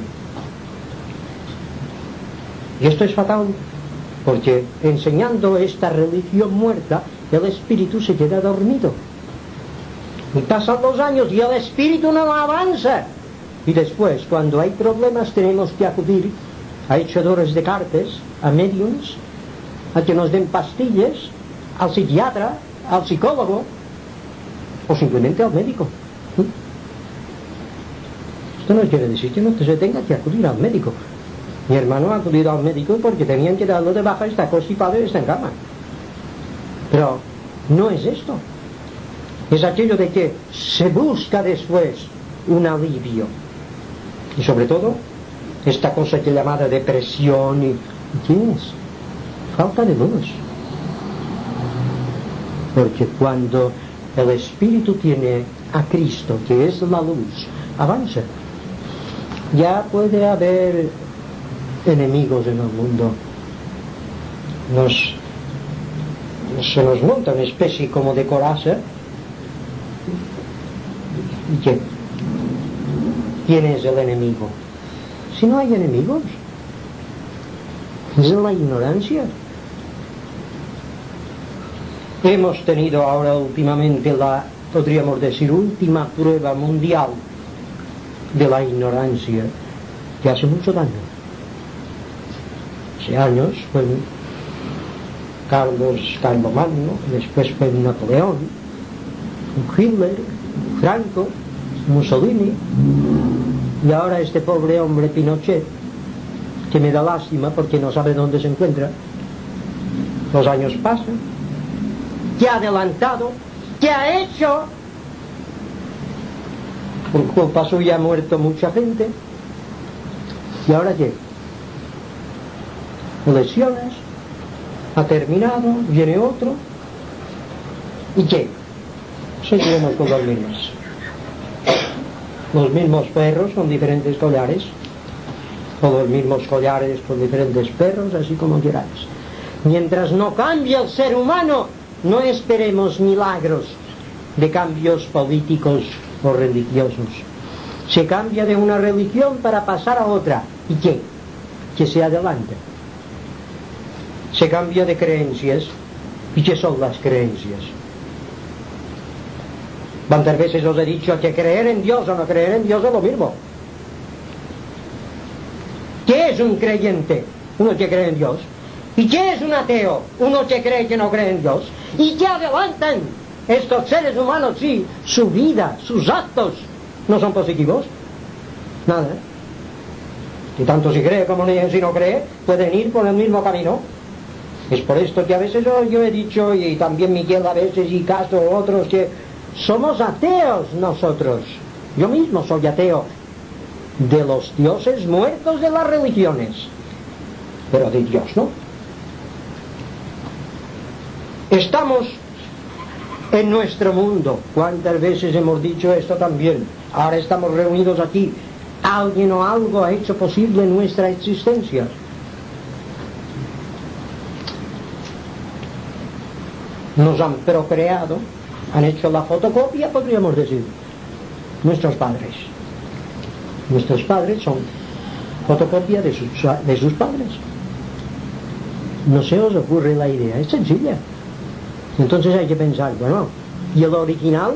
S1: Y esto es fatal, porque enseñando esta religión muerta, el espíritu se queda dormido. Y pasan los años y el espíritu no avanza. Y después, cuando hay problemas, tenemos que acudir a echadores de cartas, a mediums, a que nos den pastillas, al psiquiatra, al psicólogo, o simplemente al médico. Esto no quiere decir que no se tenga que acudir al médico. Mi hermano ha acudido al médico porque tenían que darlo de baja, está constipado y está en cama. Pero no es esto. Es aquello de que se busca después un alivio. Y sobre todo, esta cosa que llamada depresión y... ¿Qué es? Falta de luz. Porque cuando el espíritu tiene a Cristo, que es la luz, avanza. Ya puede haber enemigos en el mundo. Nos, se nos monta una especie como de coraza. ¿Y qué? ¿Quién es el enemigo? Si no hay enemigos, es la ignorancia. Hemos tenido ahora últimamente la, podríamos decir, última prueba mundial de la ignorancia, que hace mucho daño. Hace años fue Carlos Carlomagno, después fue Napoleón, Hitler, Franco, Mussolini, y ahora este pobre hombre Pinochet, que me da lástima porque no sabe dónde se encuentra. Los años pasan, ¿qué ha adelantado? ¿Qué ha hecho? Por culpa suya ha muerto mucha gente. ¿Y ahora qué? Elecciones, ha terminado, viene otro. ¿Y qué? Seguiremos con los mismos. Los mismos perros con diferentes collares, o los mismos collares con diferentes perros, así como queráis. Mientras no cambie el ser humano, no esperemos milagros de cambios políticos o religiosos. Se cambia de una religión para pasar a otra. ¿Y qué? Que se adelante. Se cambia de creencias. ¿Y qué son las creencias? ¿Cuántas veces os he dicho que creer en Dios o no creer en Dios es lo mismo? ¿Qué es un creyente? Uno que cree en Dios. ¿Y qué es un ateo? Uno que cree que no cree en Dios. ¿Y qué adelantan estos seres humanos si su vida, sus actos no son positivos? Nada. Y tanto si cree como si no cree, pueden ir por el mismo camino. Es por esto que a veces yo, yo he dicho, y también Miguel a veces, y Castro, otros, que somos ateos nosotros. Yo mismo soy ateo de los dioses muertos de las religiones, pero de Dios no. Estamos en nuestro mundo. ¿Cuántas veces hemos dicho esto también? Ahora estamos reunidos aquí. Alguien o algo ha hecho posible nuestra existencia. Nos han procreado, han hecho la fotocopia, podríamos decir, nuestros padres. Nuestros padres son fotocopia de sus, de sus padres. No se os ocurre la idea, es sencilla. Entonces hay que pensar, bueno, ¿y el original?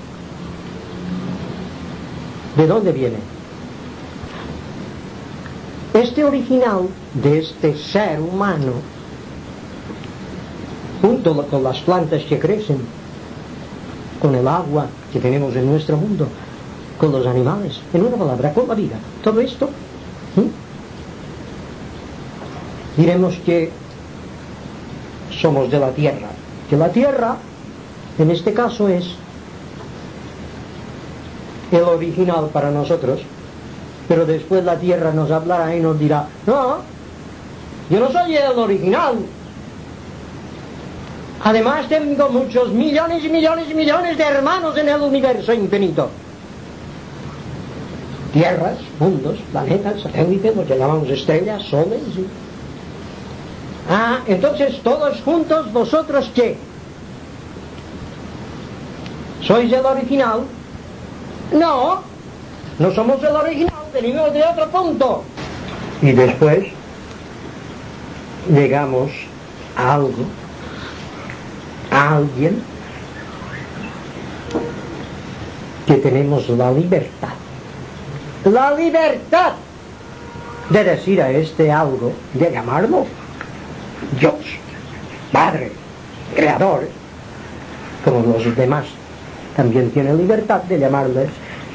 S1: ¿De dónde viene? Este original de este ser humano, junto con las plantas que crecen, con el agua que tenemos en nuestro mundo, con los animales, en una palabra, con la vida, todo esto, ¿sí? Diremos que somos de la tierra, que la tierra en este caso es el original para nosotros, pero después la tierra nos hablará y nos dirá, no, yo no soy el original. Además tengo muchos millones y millones y millones de hermanos en el universo infinito. Tierras, mundos, planetas, satélites, lo que llamamos estrellas, soles. Y... Ah, entonces todos juntos, ¿vosotros qué? ¿Sois el original? No, no somos el original, venimos de otro punto. Y después llegamos a algo, a alguien que tenemos la libertad la libertad de decir a este algo, de llamarlo Dios, Padre, Creador, como los demás también tienen libertad de llamarles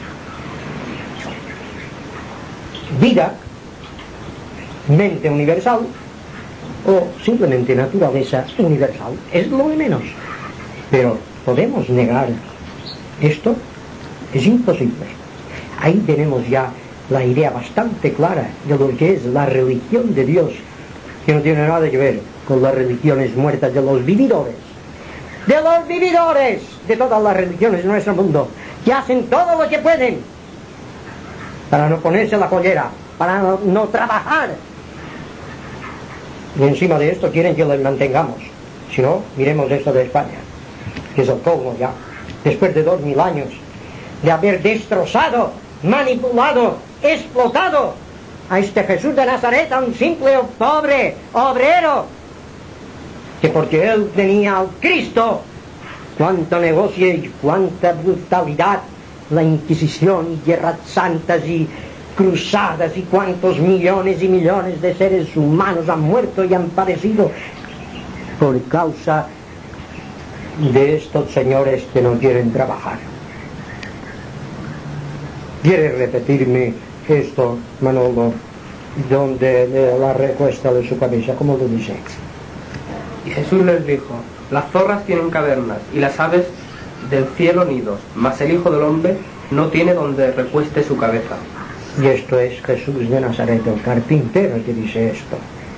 S1: vida, mente universal o simplemente naturaleza universal. Es lo de menos. Pero podemos negar esto, es imposible. Ahí tenemos ya la idea bastante clara de lo que es la religión de Dios, que no tiene nada que ver con las religiones muertas de los vividores, de los vividores de todas las religiones de nuestro mundo, que hacen todo lo que pueden para no ponerse la collera, para no, no trabajar. Y encima de esto quieren que les mantengamos. Si no, miremos esto de España, que es el colmo ya, después de dos mil años de haber destrozado, manipulado, explotado a este Jesús de Nazaret, a un simple pobre obrero, que porque él tenía al Cristo, cuánto negocio y cuánta brutalidad, la Inquisición y guerras santas y cruzadas y cuántos millones y millones de seres humanos han muerto y han padecido por causa de estos señores que no quieren trabajar. ¿Quiere repetirme esto, Manolo, donde de la respuesta de su cabeza, como lo dice?
S5: Y Jesús les dijo: las zorras tienen cavernas y las aves del cielo nidos, mas el Hijo del Hombre no tiene donde recueste su cabeza.
S1: Y esto es Jesús de Nazaret, el carpintero, que dice esto.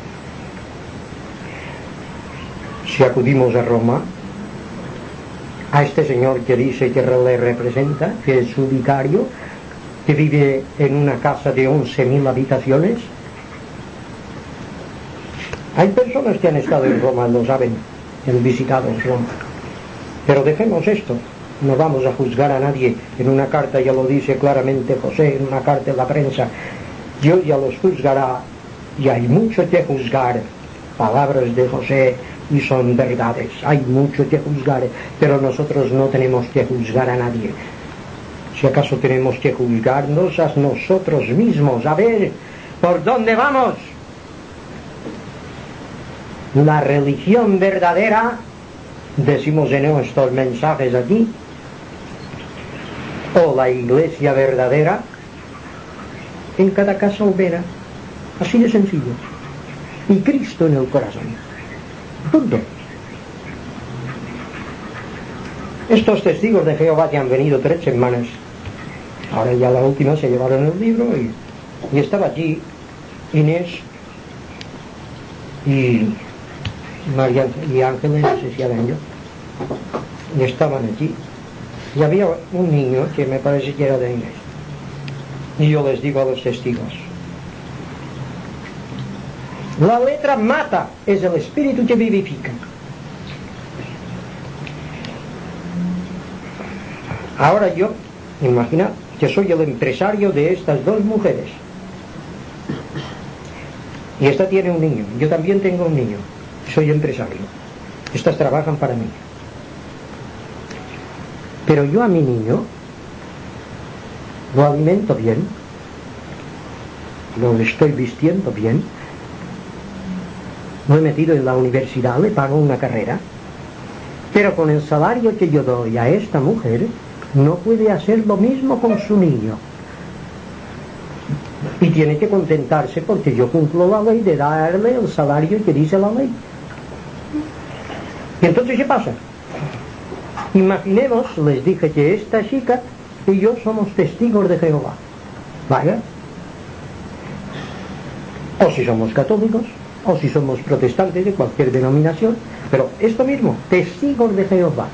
S1: Si acudimos a Roma, a este señor que dice que le representa, que es su vicario, que vive en una casa de once mil habitaciones. Hay personas que han estado en Roma, lo saben, han visitado Roma. Pero dejemos esto, no vamos a juzgar a nadie. En una carta ya lo dice claramente José, en una carta de la prensa, Dios ya los juzgará, y hay mucho que juzgar. Palabras de José y son verdades, hay mucho que juzgar, pero nosotros no tenemos que juzgar a nadie. Si acaso tenemos que juzgarnos a nosotros mismos, a ver por dónde vamos. La religión verdadera, decimos en estos mensajes aquí, o la iglesia verdadera, en cada casa opera, así de sencillo, y Cristo en el corazón, punto. Estos testigos de Jehová que han venido tres semanas, ahora ya la última se llevaron el libro, y, y estaba allí Inés y María y Ángeles, no sé si eran yo, y estaban allí, y había un niño que me parece que era de Inés, y yo les digo a los testigos: la letra mata, es el espíritu que vivifica. Ahora yo, imagina que soy el empresario de estas dos mujeres, y esta tiene un niño, yo también tengo un niño, soy empresario, estas trabajan para mí, pero yo a mi niño lo alimento bien, lo estoy vistiendo bien, lo he metido en la universidad, le pago una carrera, pero con el salario que yo doy a esta mujer no puede hacer lo mismo con su niño, y tiene que contentarse porque yo cumplo la ley de darle el salario que dice la ley. Y entonces, ¿qué pasa? Imaginemos, les dije que esta chica y yo somos testigos de Jehová, vaya, o si somos católicos, o si somos protestantes de cualquier denominación, pero esto mismo, testigos de Jehová.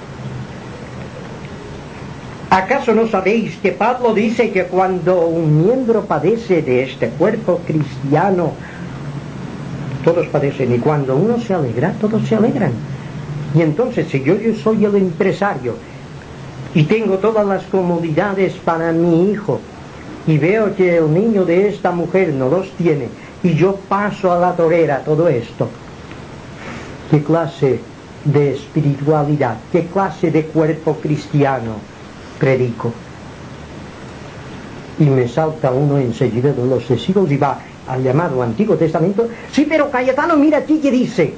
S1: ¿Acaso no sabéis que Pablo dice que cuando un miembro padece de este cuerpo cristiano, todos padecen, y cuando uno se alegra, todos se alegran? Y entonces, si yo, yo soy el empresario y tengo todas las comodidades para mi hijo, y veo que el niño de esta mujer no los tiene, y yo paso a la torera todo esto, ¿qué clase de espiritualidad, qué clase de cuerpo cristiano predico? Y me salta uno enseguida de los testigos y va al llamado Antiguo Testamento. Sí, pero Cayetano, mira aquí que dice: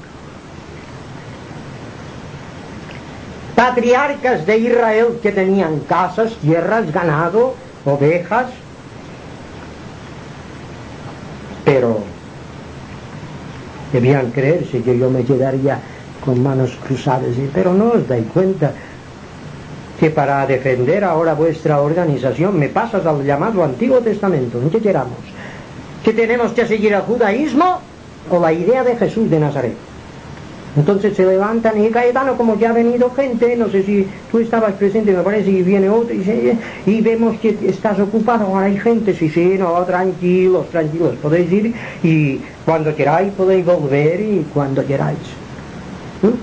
S1: patriarcas de Israel que tenían casas, tierras, ganado, ovejas. Pero debían creerse que yo me quedaría con manos cruzadas. Pero no os dais cuenta que para defender ahora vuestra organización me pasas al llamado Antiguo Testamento. ¿En qué queramos? ¿Que tenemos que seguir el judaísmo o la idea de Jesús de Nazaret? Entonces se levantan y Cayetano, como que ha venido gente, no sé si tú estabas presente, me parece, y viene otro y, se, y vemos que estás ocupado, ahora hay gente, sí, sí, no, tranquilos, tranquilos, podéis ir y cuando queráis podéis volver y cuando queráis. ¿Mm?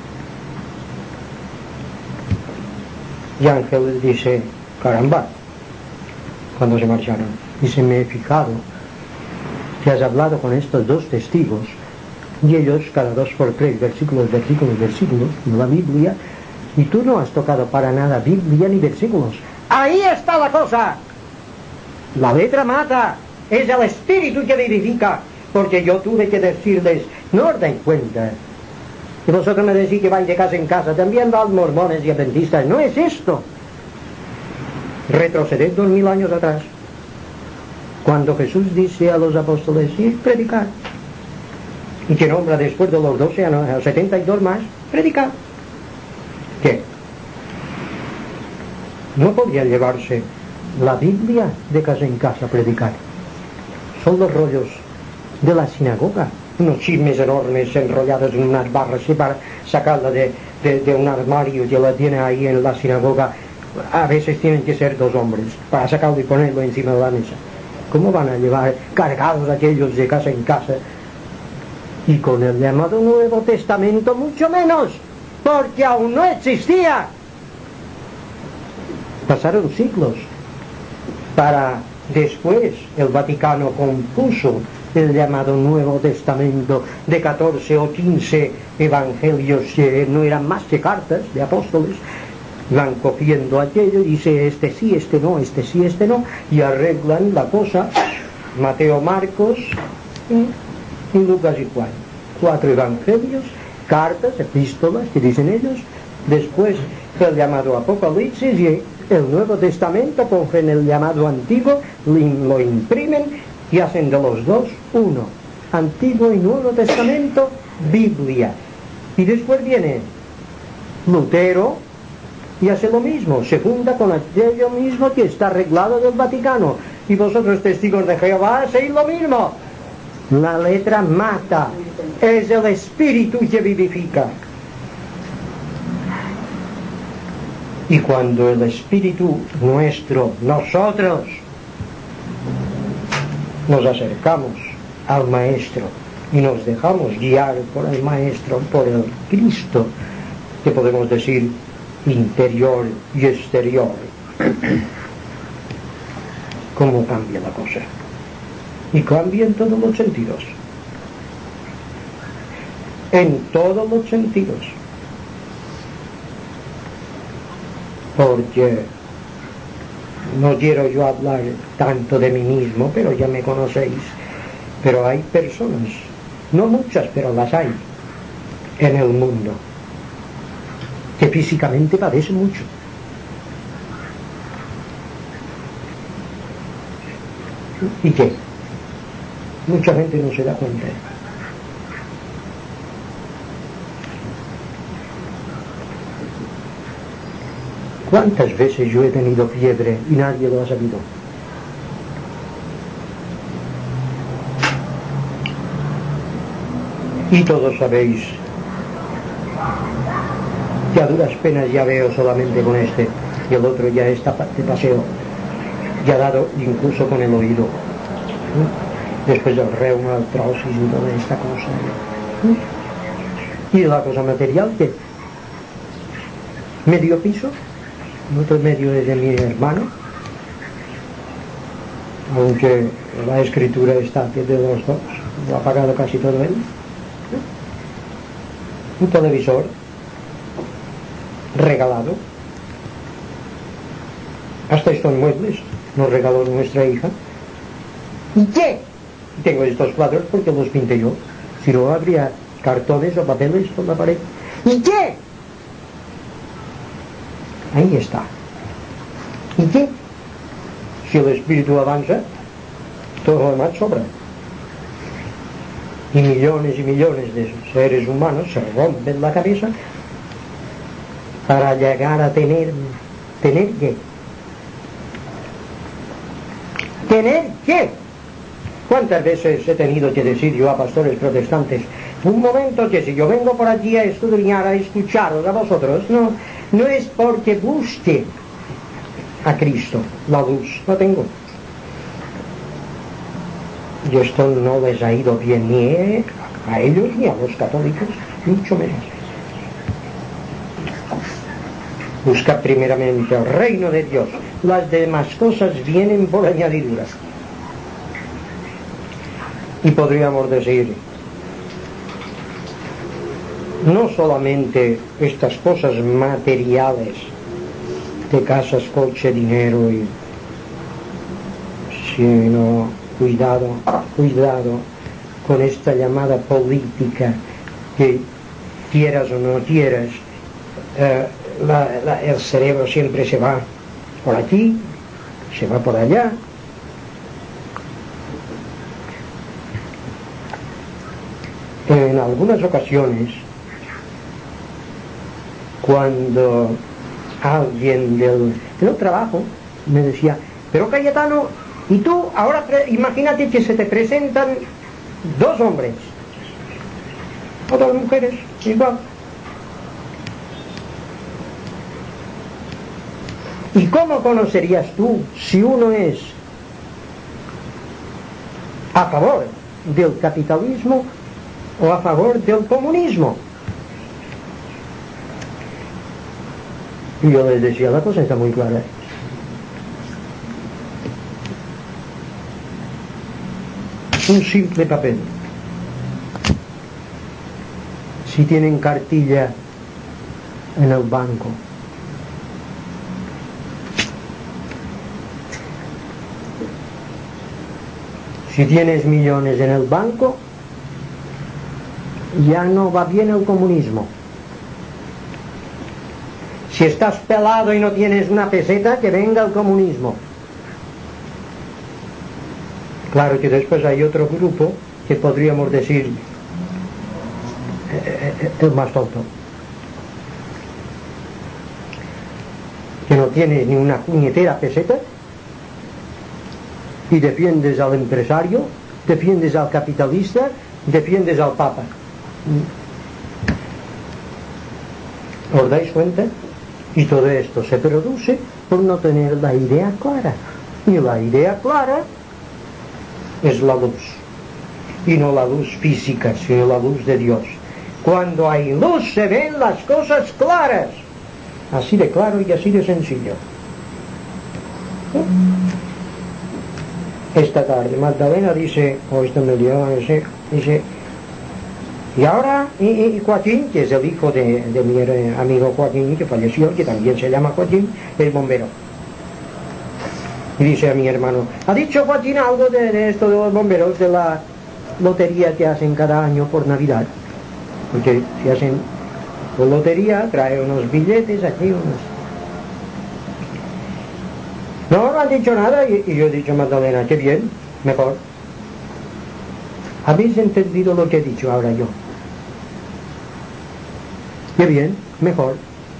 S1: Y Ángel dice: caramba, cuando se marcharon, dice: me he fijado que has hablado con estos dos testigos, y ellos cada dos por tres, versículos, versículos, versículos, de la Biblia, y tú no has tocado para nada Biblia ni versículos. Ahí está la cosa. La letra mata, es el espíritu que vivifica, porque yo tuve que decirles: no os dais cuenta. Y vosotros me decís que vais de casa en casa, también van mormones y adventistas. No es esto. Retroceded dos mil años atrás, cuando Jesús dice a los apóstoles: ir predicar, y que nombra después de los doce a los setenta y dos más, predicar. ¿Qué? No podía llevarse la Biblia de casa en casa a predicar. Son los rollos de la sinagoga, unos chismes enormes enrollados en unas barras, y para sacarla de, de, de un armario que la tiene ahí en la sinagoga, a veces tienen que ser dos hombres para sacarlo y ponerlo encima de la mesa. ¿Cómo van a llevar cargados aquellos de casa en casa? Y con el llamado Nuevo Testamento mucho menos, porque aún no existía. Pasaron siglos para después el Vaticano compuso el llamado Nuevo Testamento de catorce o quince evangelios que no eran más que cartas de apóstoles. Van cogiendo aquello y dice: este sí, este no, este sí, este no, y arreglan la cosa. Mateo, Marcos y Lucas y Juan, cuatro evangelios, cartas, epístolas que dicen ellos. Después el llamado Apocalipsis y el Nuevo Testamento cogen el llamado Antiguo, lo imprimen y hacen de los dos uno. Antiguo y Nuevo Testamento, Biblia. Y después viene Lutero y hace lo mismo, se junta con aquello mismo que está arreglado del Vaticano. Y vosotros, testigos de Jehová, hacéis lo mismo. La letra mata, es el espíritu que vivifica. Y cuando el espíritu nuestro, nosotros, nos acercamos al Maestro y nos dejamos guiar por el Maestro, por el Cristo, que podemos decir interior y exterior, ¿cómo cambia la cosa? Y cambia en todos los sentidos. En todos los sentidos. Porque no quiero yo hablar tanto de mí mismo, pero ya me conocéis. Pero hay personas, no muchas, pero las hay en el mundo, que físicamente padecen mucho. ¿Y qué? Mucha gente no se da cuenta. ¿Cuántas veces yo he tenido fiebre y nadie lo ha sabido? Y todos sabéis que a duras penas ya veo solamente con este, y el otro ya está de paseo, ya dado incluso con el oído. Después del reuma, artrosis y toda esta cosa. Y la cosa material, que medio piso, el otro medio es de mi hermano, aunque la escritura está de los dos, lo ha pagado casi todo él. Un televisor regalado, hasta estos muebles nos regaló nuestra hija. ¿Y qué? Tengo estos cuadros porque los pinté yo. Si no, habría cartones o papeles por la pared. ¿Y qué? Ahí está. ¿Y qué? Si el espíritu avanza, todo lo demás sobra. Y millones y millones de seres humanos se rompen la cabeza para llegar a tener... ¿Tener qué? ¿Tener qué? ¿Cuántas veces he tenido que decir yo a pastores protestantes? Un momento, que si yo vengo por allí a escudriñar, a escucharos a vosotros, no, no es porque busque a Cristo, la luz, la tengo. Y esto no les ha ido bien ni a ellos ni a los católicos, mucho menos. Busca primeramente el reino de Dios. Las demás cosas vienen por añadidura. Y podríamos decir, no solamente estas cosas materiales de casas, coche, dinero, y, sino cuidado, cuidado con esta llamada política que, quieras o no quieras, eh, la, la, el cerebro siempre se va por aquí, se va por allá. En algunas ocasiones, cuando alguien del, del trabajo me decía, pero Cayetano, y tú ahora imagínate que se te presentan dos hombres o dos mujeres, igual. ¿Y cómo conocerías tú si uno es a favor del capitalismo o a favor del comunismo? Y yo les decía, la cosa está muy clara. Un simple papel. Si tienen cartilla en el banco, si tienes millones en el banco, ya no va bien el comunismo. Si estás pelado y no tienes una peseta, que venga el comunismo. Claro que después hay otro grupo que podríamos decir eh, el más tonto, que no tiene ni una puñetera peseta y defiendes al empresario, defiendes al capitalista, defiendes al Papa. ¿Os dais cuenta? Y todo esto se produce por no tener la idea clara. Y la idea clara es la luz. Y no la luz física, sino la luz de Dios. Cuando hay luz se ven las cosas claras. Así de claro y así de sencillo. Esta tarde Magdalena dice, o esto me dio, dice, dice y ahora, y, y Joaquín, que es el hijo de, de mi amigo Joaquín, que falleció, que también se llama Joaquín, es bombero. Y dice a mi hermano, ¿ha dicho Joaquín algo de, de esto de los bomberos, de la lotería que hacen cada año por Navidad? Porque si hacen por lotería, trae unos billetes aquí, unos... No, no han dicho nada, y, y yo he dicho, Magdalena, qué bien, mejor. ¿Habéis entendido lo que he dicho ahora yo? Qué bien, mejor.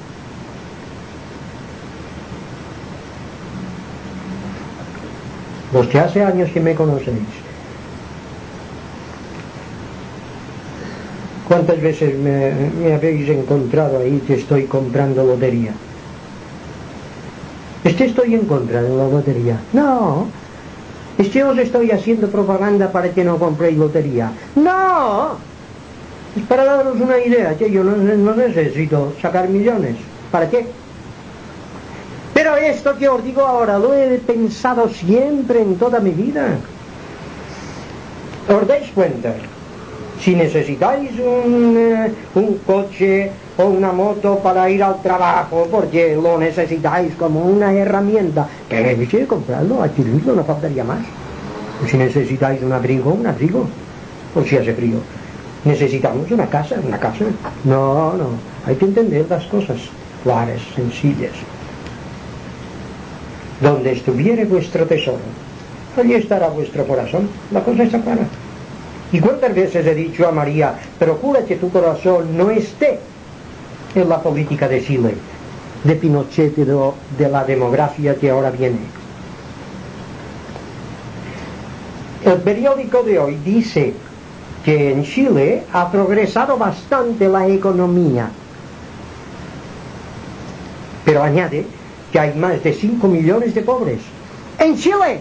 S1: Los que hace años que me conocéis, ¿cuántas veces me, me habéis encontrado ahí que estoy comprando lotería? ¿Es que estoy en contra de la lotería? No. ¿Es que os estoy haciendo propaganda para que no compréis lotería? No. Es para daros una idea, que yo no, no necesito sacar millones. ¿Para qué? Pero esto que os digo ahora lo he pensado siempre en toda mi vida. ¿Os dais cuenta? Si necesitáis un, un coche o una moto para ir al trabajo porque lo necesitáis como una herramienta, tenéis que comprarlo, adquirirlo, no faltaría más. Si necesitáis un abrigo, un abrigo, por si hace frío. Necesitamos una casa, una casa. No, no, hay que entender las cosas claras, sencillas. Donde estuviere vuestro tesoro, allí estará vuestro corazón. La cosa está clara. ¿Y cuántas veces he dicho a María, procura que tu corazón no esté en la política de Chile, de Pinochet y de, de la demografía que ahora viene? El periódico de hoy dice que en Chile ha progresado bastante la economía, pero añade que hay más de cinco millones de pobres en Chile.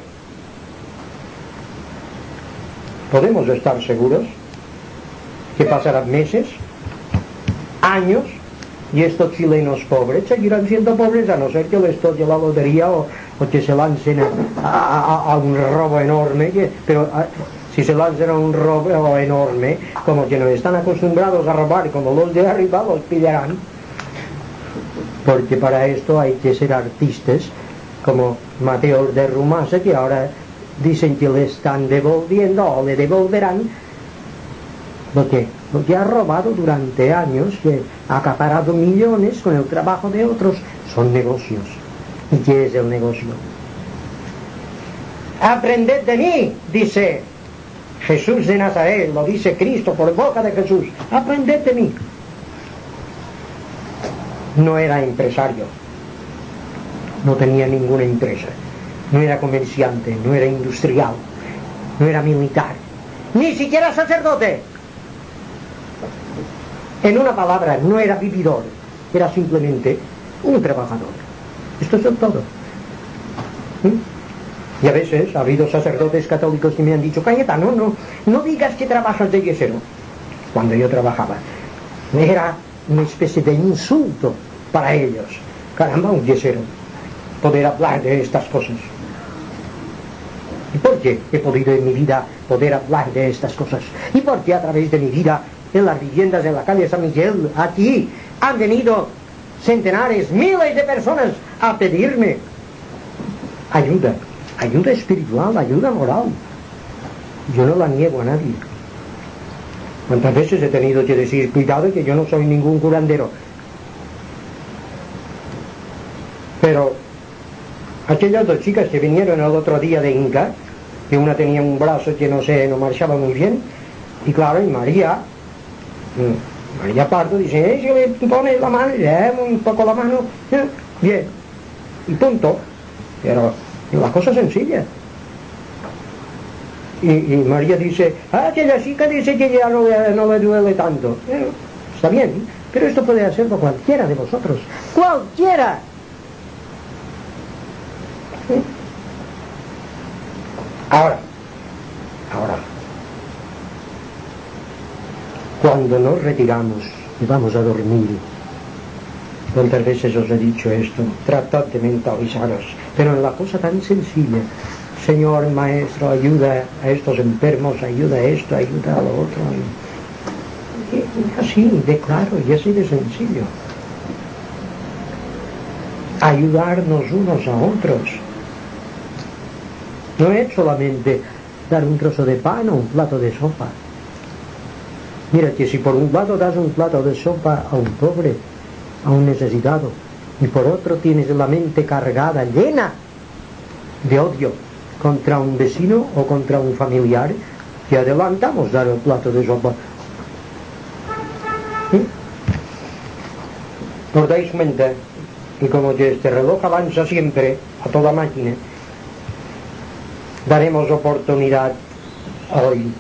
S1: ¿Podemos estar seguros que pasarán meses, años, y estos chilenos pobres seguirán siendo pobres, a no ser que les toque la lotería o, o que se lancen a, a, a un robo enorme? Que, pero a, si se lanzan a un robo enorme, como que no están acostumbrados a robar, como los de arriba, los pillarán. Porque para esto hay que ser artistas, como Mateo de Rumasa, que ahora dicen que le están devolviendo o le devolverán lo que, lo que ha robado durante años, que ha acaparado millones con el trabajo de otros. Son negocios. ¿Y qué es el negocio? Aprended de mí, dice Jesús de Nazaret, lo dice Cristo por boca de Jesús. Aprended de mí. No era empresario, no tenía ninguna empresa, no era comerciante, no era industrial, no era militar, ni siquiera sacerdote. En una palabra, no era vividor, era simplemente un trabajador. Esto es el todo. ¿Mm? Y a veces ha habido sacerdotes católicos que me han dicho, Cayetano, no, no digas que trabajas de yesero. Cuando yo trabajaba, era una especie de insulto para ellos. Caramba, un yesero, poder hablar de estas cosas. ¿Y por qué he podido en mi vida poder hablar de estas cosas? ¿Y por qué a través de mi vida en las viviendas de la calle San Miguel, aquí, han venido centenares, miles de personas a pedirme ayuda, ayuda espiritual, ayuda moral? Yo no la niego a nadie. ¿Cuántas veces he tenido que decir, cuidado que yo no soy ningún curandero? Pero aquellas dos chicas que vinieron el otro día de Inca, que una tenía un brazo que no sé, no marchaba muy bien, y claro, y María, María Pardo dice, eh, si le pones la mano, le un poco la mano, eh, bien, y punto. Pero la cosa sencilla. Y, y María dice, ah, aquella chica dice que ya no, no le duele tanto. Eh, está bien, pero esto puede hacerlo cualquiera de vosotros. ¡Cualquiera! ¿Eh? Ahora, ahora, cuando nos retiramos y vamos a dormir, ¿cuántas veces os he dicho esto? Tratad de mentalizaros, pero en la cosa tan sencilla. Señor, Maestro, ayuda a estos enfermos, ayuda a esto, ayuda a lo otro. Y, y así de claro y así de sencillo. Ayudarnos unos a otros. No es solamente dar un trozo de pan o un plato de sopa. Mira que si por un lado das un plato de sopa a un pobre, a un necesitado, y por otro tienes la mente cargada, llena de odio contra un vecino o contra un familiar, que adelantamos dar el plato de sopa. ¿Sí? ¿Os dais cuenta? Y como que este reloj avanza siempre a toda máquina, daremos oportunidad hoy.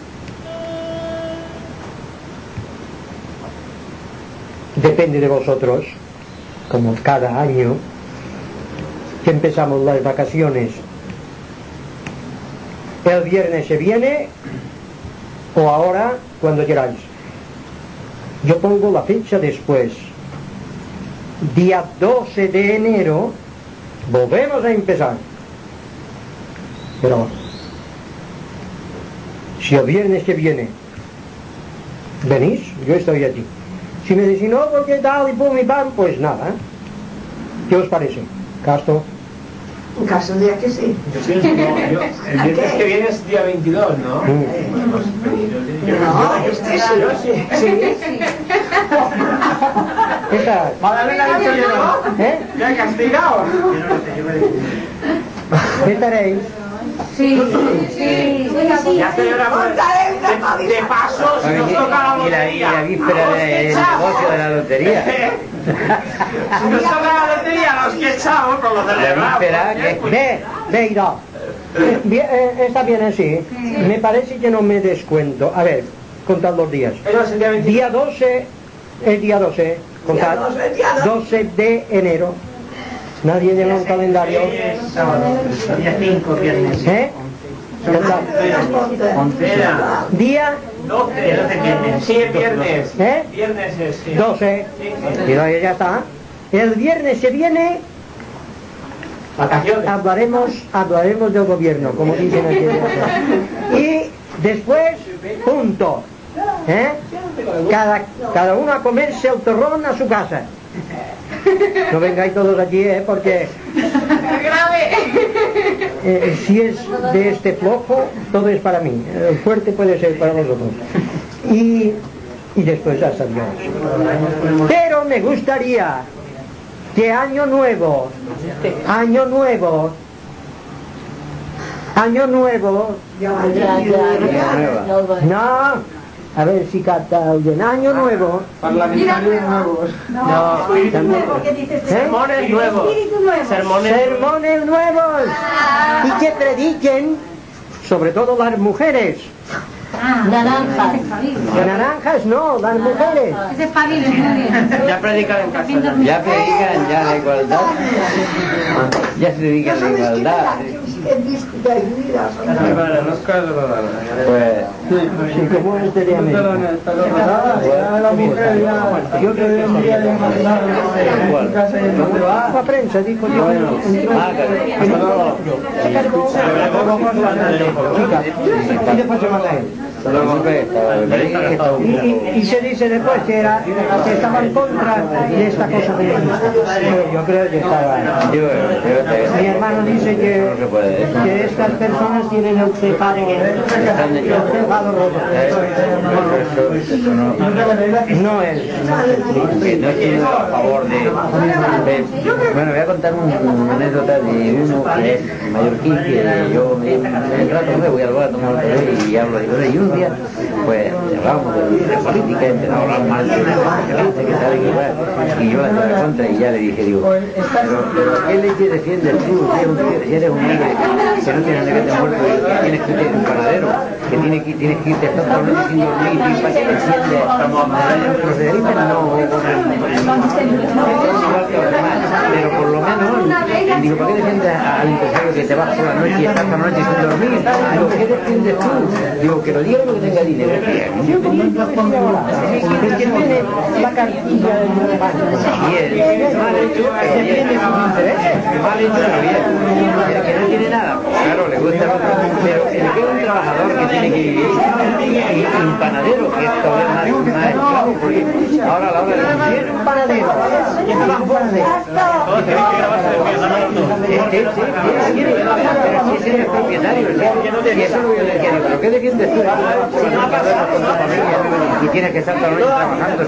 S1: Depende de vosotros, como cada año que empezamos las vacaciones. El viernes se viene o ahora, cuando queráis. Yo pongo la fecha después. Día doce de enero volvemos a empezar. Pero si el viernes que viene venís, yo estoy allí. Si me decís no, porque tal y pum y pam, pues nada, ¿eh? ¿Qué os parece? Casto.
S8: En caso de que sí.
S2: Yo pienso, no, yo, el viernes que viene es día veintidós, ¿no?
S1: Mm.
S8: No, este sí.
S2: Sí.
S8: Sí.
S1: Esta,
S2: Magdalena ha dicho que no.
S1: ¿eh?
S2: Ya castigado.
S1: Estaréis.
S3: Sí, sí, sí.
S2: Ya celebramos de, de paso si nos toca la
S9: Y la, y la
S2: lotería.
S9: víspera
S2: Los
S9: del
S2: que
S9: negocio de la
S2: echamos.
S9: lotería.
S2: Si nos toca la lotería, los que echamos, pues lo
S9: La
S2: celebramos.
S9: víspera que...
S1: Ve, ve, irá. Eh, bien, eh, está bien así. Me parece que no me descuento. A ver, contad los días.
S2: Eso es el día veintidós.
S1: Día doce, el día doce, contad.
S8: Día doce, día doce.
S1: doce de enero. Nadie lleva un calendario.
S7: Día cinco, viernes.
S1: ¿Eh? Contad.
S2: Era
S1: Día
S2: doce. Sí, es viernes.
S1: ¿Eh?
S2: Viernes es, sí.
S1: doce. Y no, ya está. El viernes que viene
S2: Vacaciones.
S1: hablaremos, hablaremos del gobierno, como dicen aquí. Y después, punto. ¿Eh? Cada, cada uno a comerse el torrón a su casa. No vengáis todos aquí, ¿eh? Porque eh, si es de este flojo, todo es para mí. El fuerte puede ser para vosotros. Y, y después hasta Dios. Pero me gustaría que año nuevo, año nuevo, año nuevo,
S3: Ya, ya, ya.
S1: no, a ver si capta alguien, año nuevo,
S6: Parlamentarios nuevos.
S1: no, también, ¿eh?
S2: Sermones nuevos. Sermones
S1: Sermones nuevos y que prediquen, sobre todo las mujeres.
S3: Naranjas.
S1: Las naranjas no, las mujeres.
S5: Ya predican en casa.
S9: Ya predican ya la igualdad. Ya se dedican a la igualdad.
S5: Para los casos,
S9: Pues...
S1: Sí, como este de América.
S6: La mujer ya. Yo te vendría de mandar en casa y en donde va.
S1: La prensa dijo yo. Y después se manda él. Y, y, y se dice después que, era, que estaba en contra de esta cosa de Pero yo creo que estaba. Mi hermano dice que, que estas personas tienen el tejado, el tejado roto. No es.
S9: Que no estoy a favor de, de- Bueno, voy a contar un- una anécdota de uno que es mallorquí, que yo me, me trato, me voy al bar a tomar un café y hablo de cosas, y un día pues hablábamos de, de política, empezamos a hablar mal de la gente, que sabe que igual, y yo la estaba contra y ya le dije, digo, pero, pero ¿qué leche defiendes tú si eres un, si eres un hombre que no tienes nada que te muerto y que tienes que ir un panadero, que tiene que, tienes que irte hasta la noche sin dormir, y para qué defiendes los procedimientos? No, igual que los demás, pero por lo menos, digo, ¿para qué defiendes al empresario que te vas por la noche y estás por la noche sin dormir? Digo, ¿qué defiendes tú? Digo, que lo diga lo que tenga dinero.
S1: Es que tiene la cartilla de un banco.
S9: Y es mal hecho, pero bien. Mal hecho, pero bien. El que no tiene nada, pues claro, le gusta el otro. Pero el que es un trabajador que tiene que vivir, y un panadero, que esto es más, más esclavo, porque ahora a la hora de vivir,
S1: Un panadero. Un panadero.
S9: este, sí, quiere, pero si ese es propietario, el y eso es lo que yo le quiero. ¿Pero qué defiendes tú? Si no casas con tu familia y tienes que estar toda la noche trabajando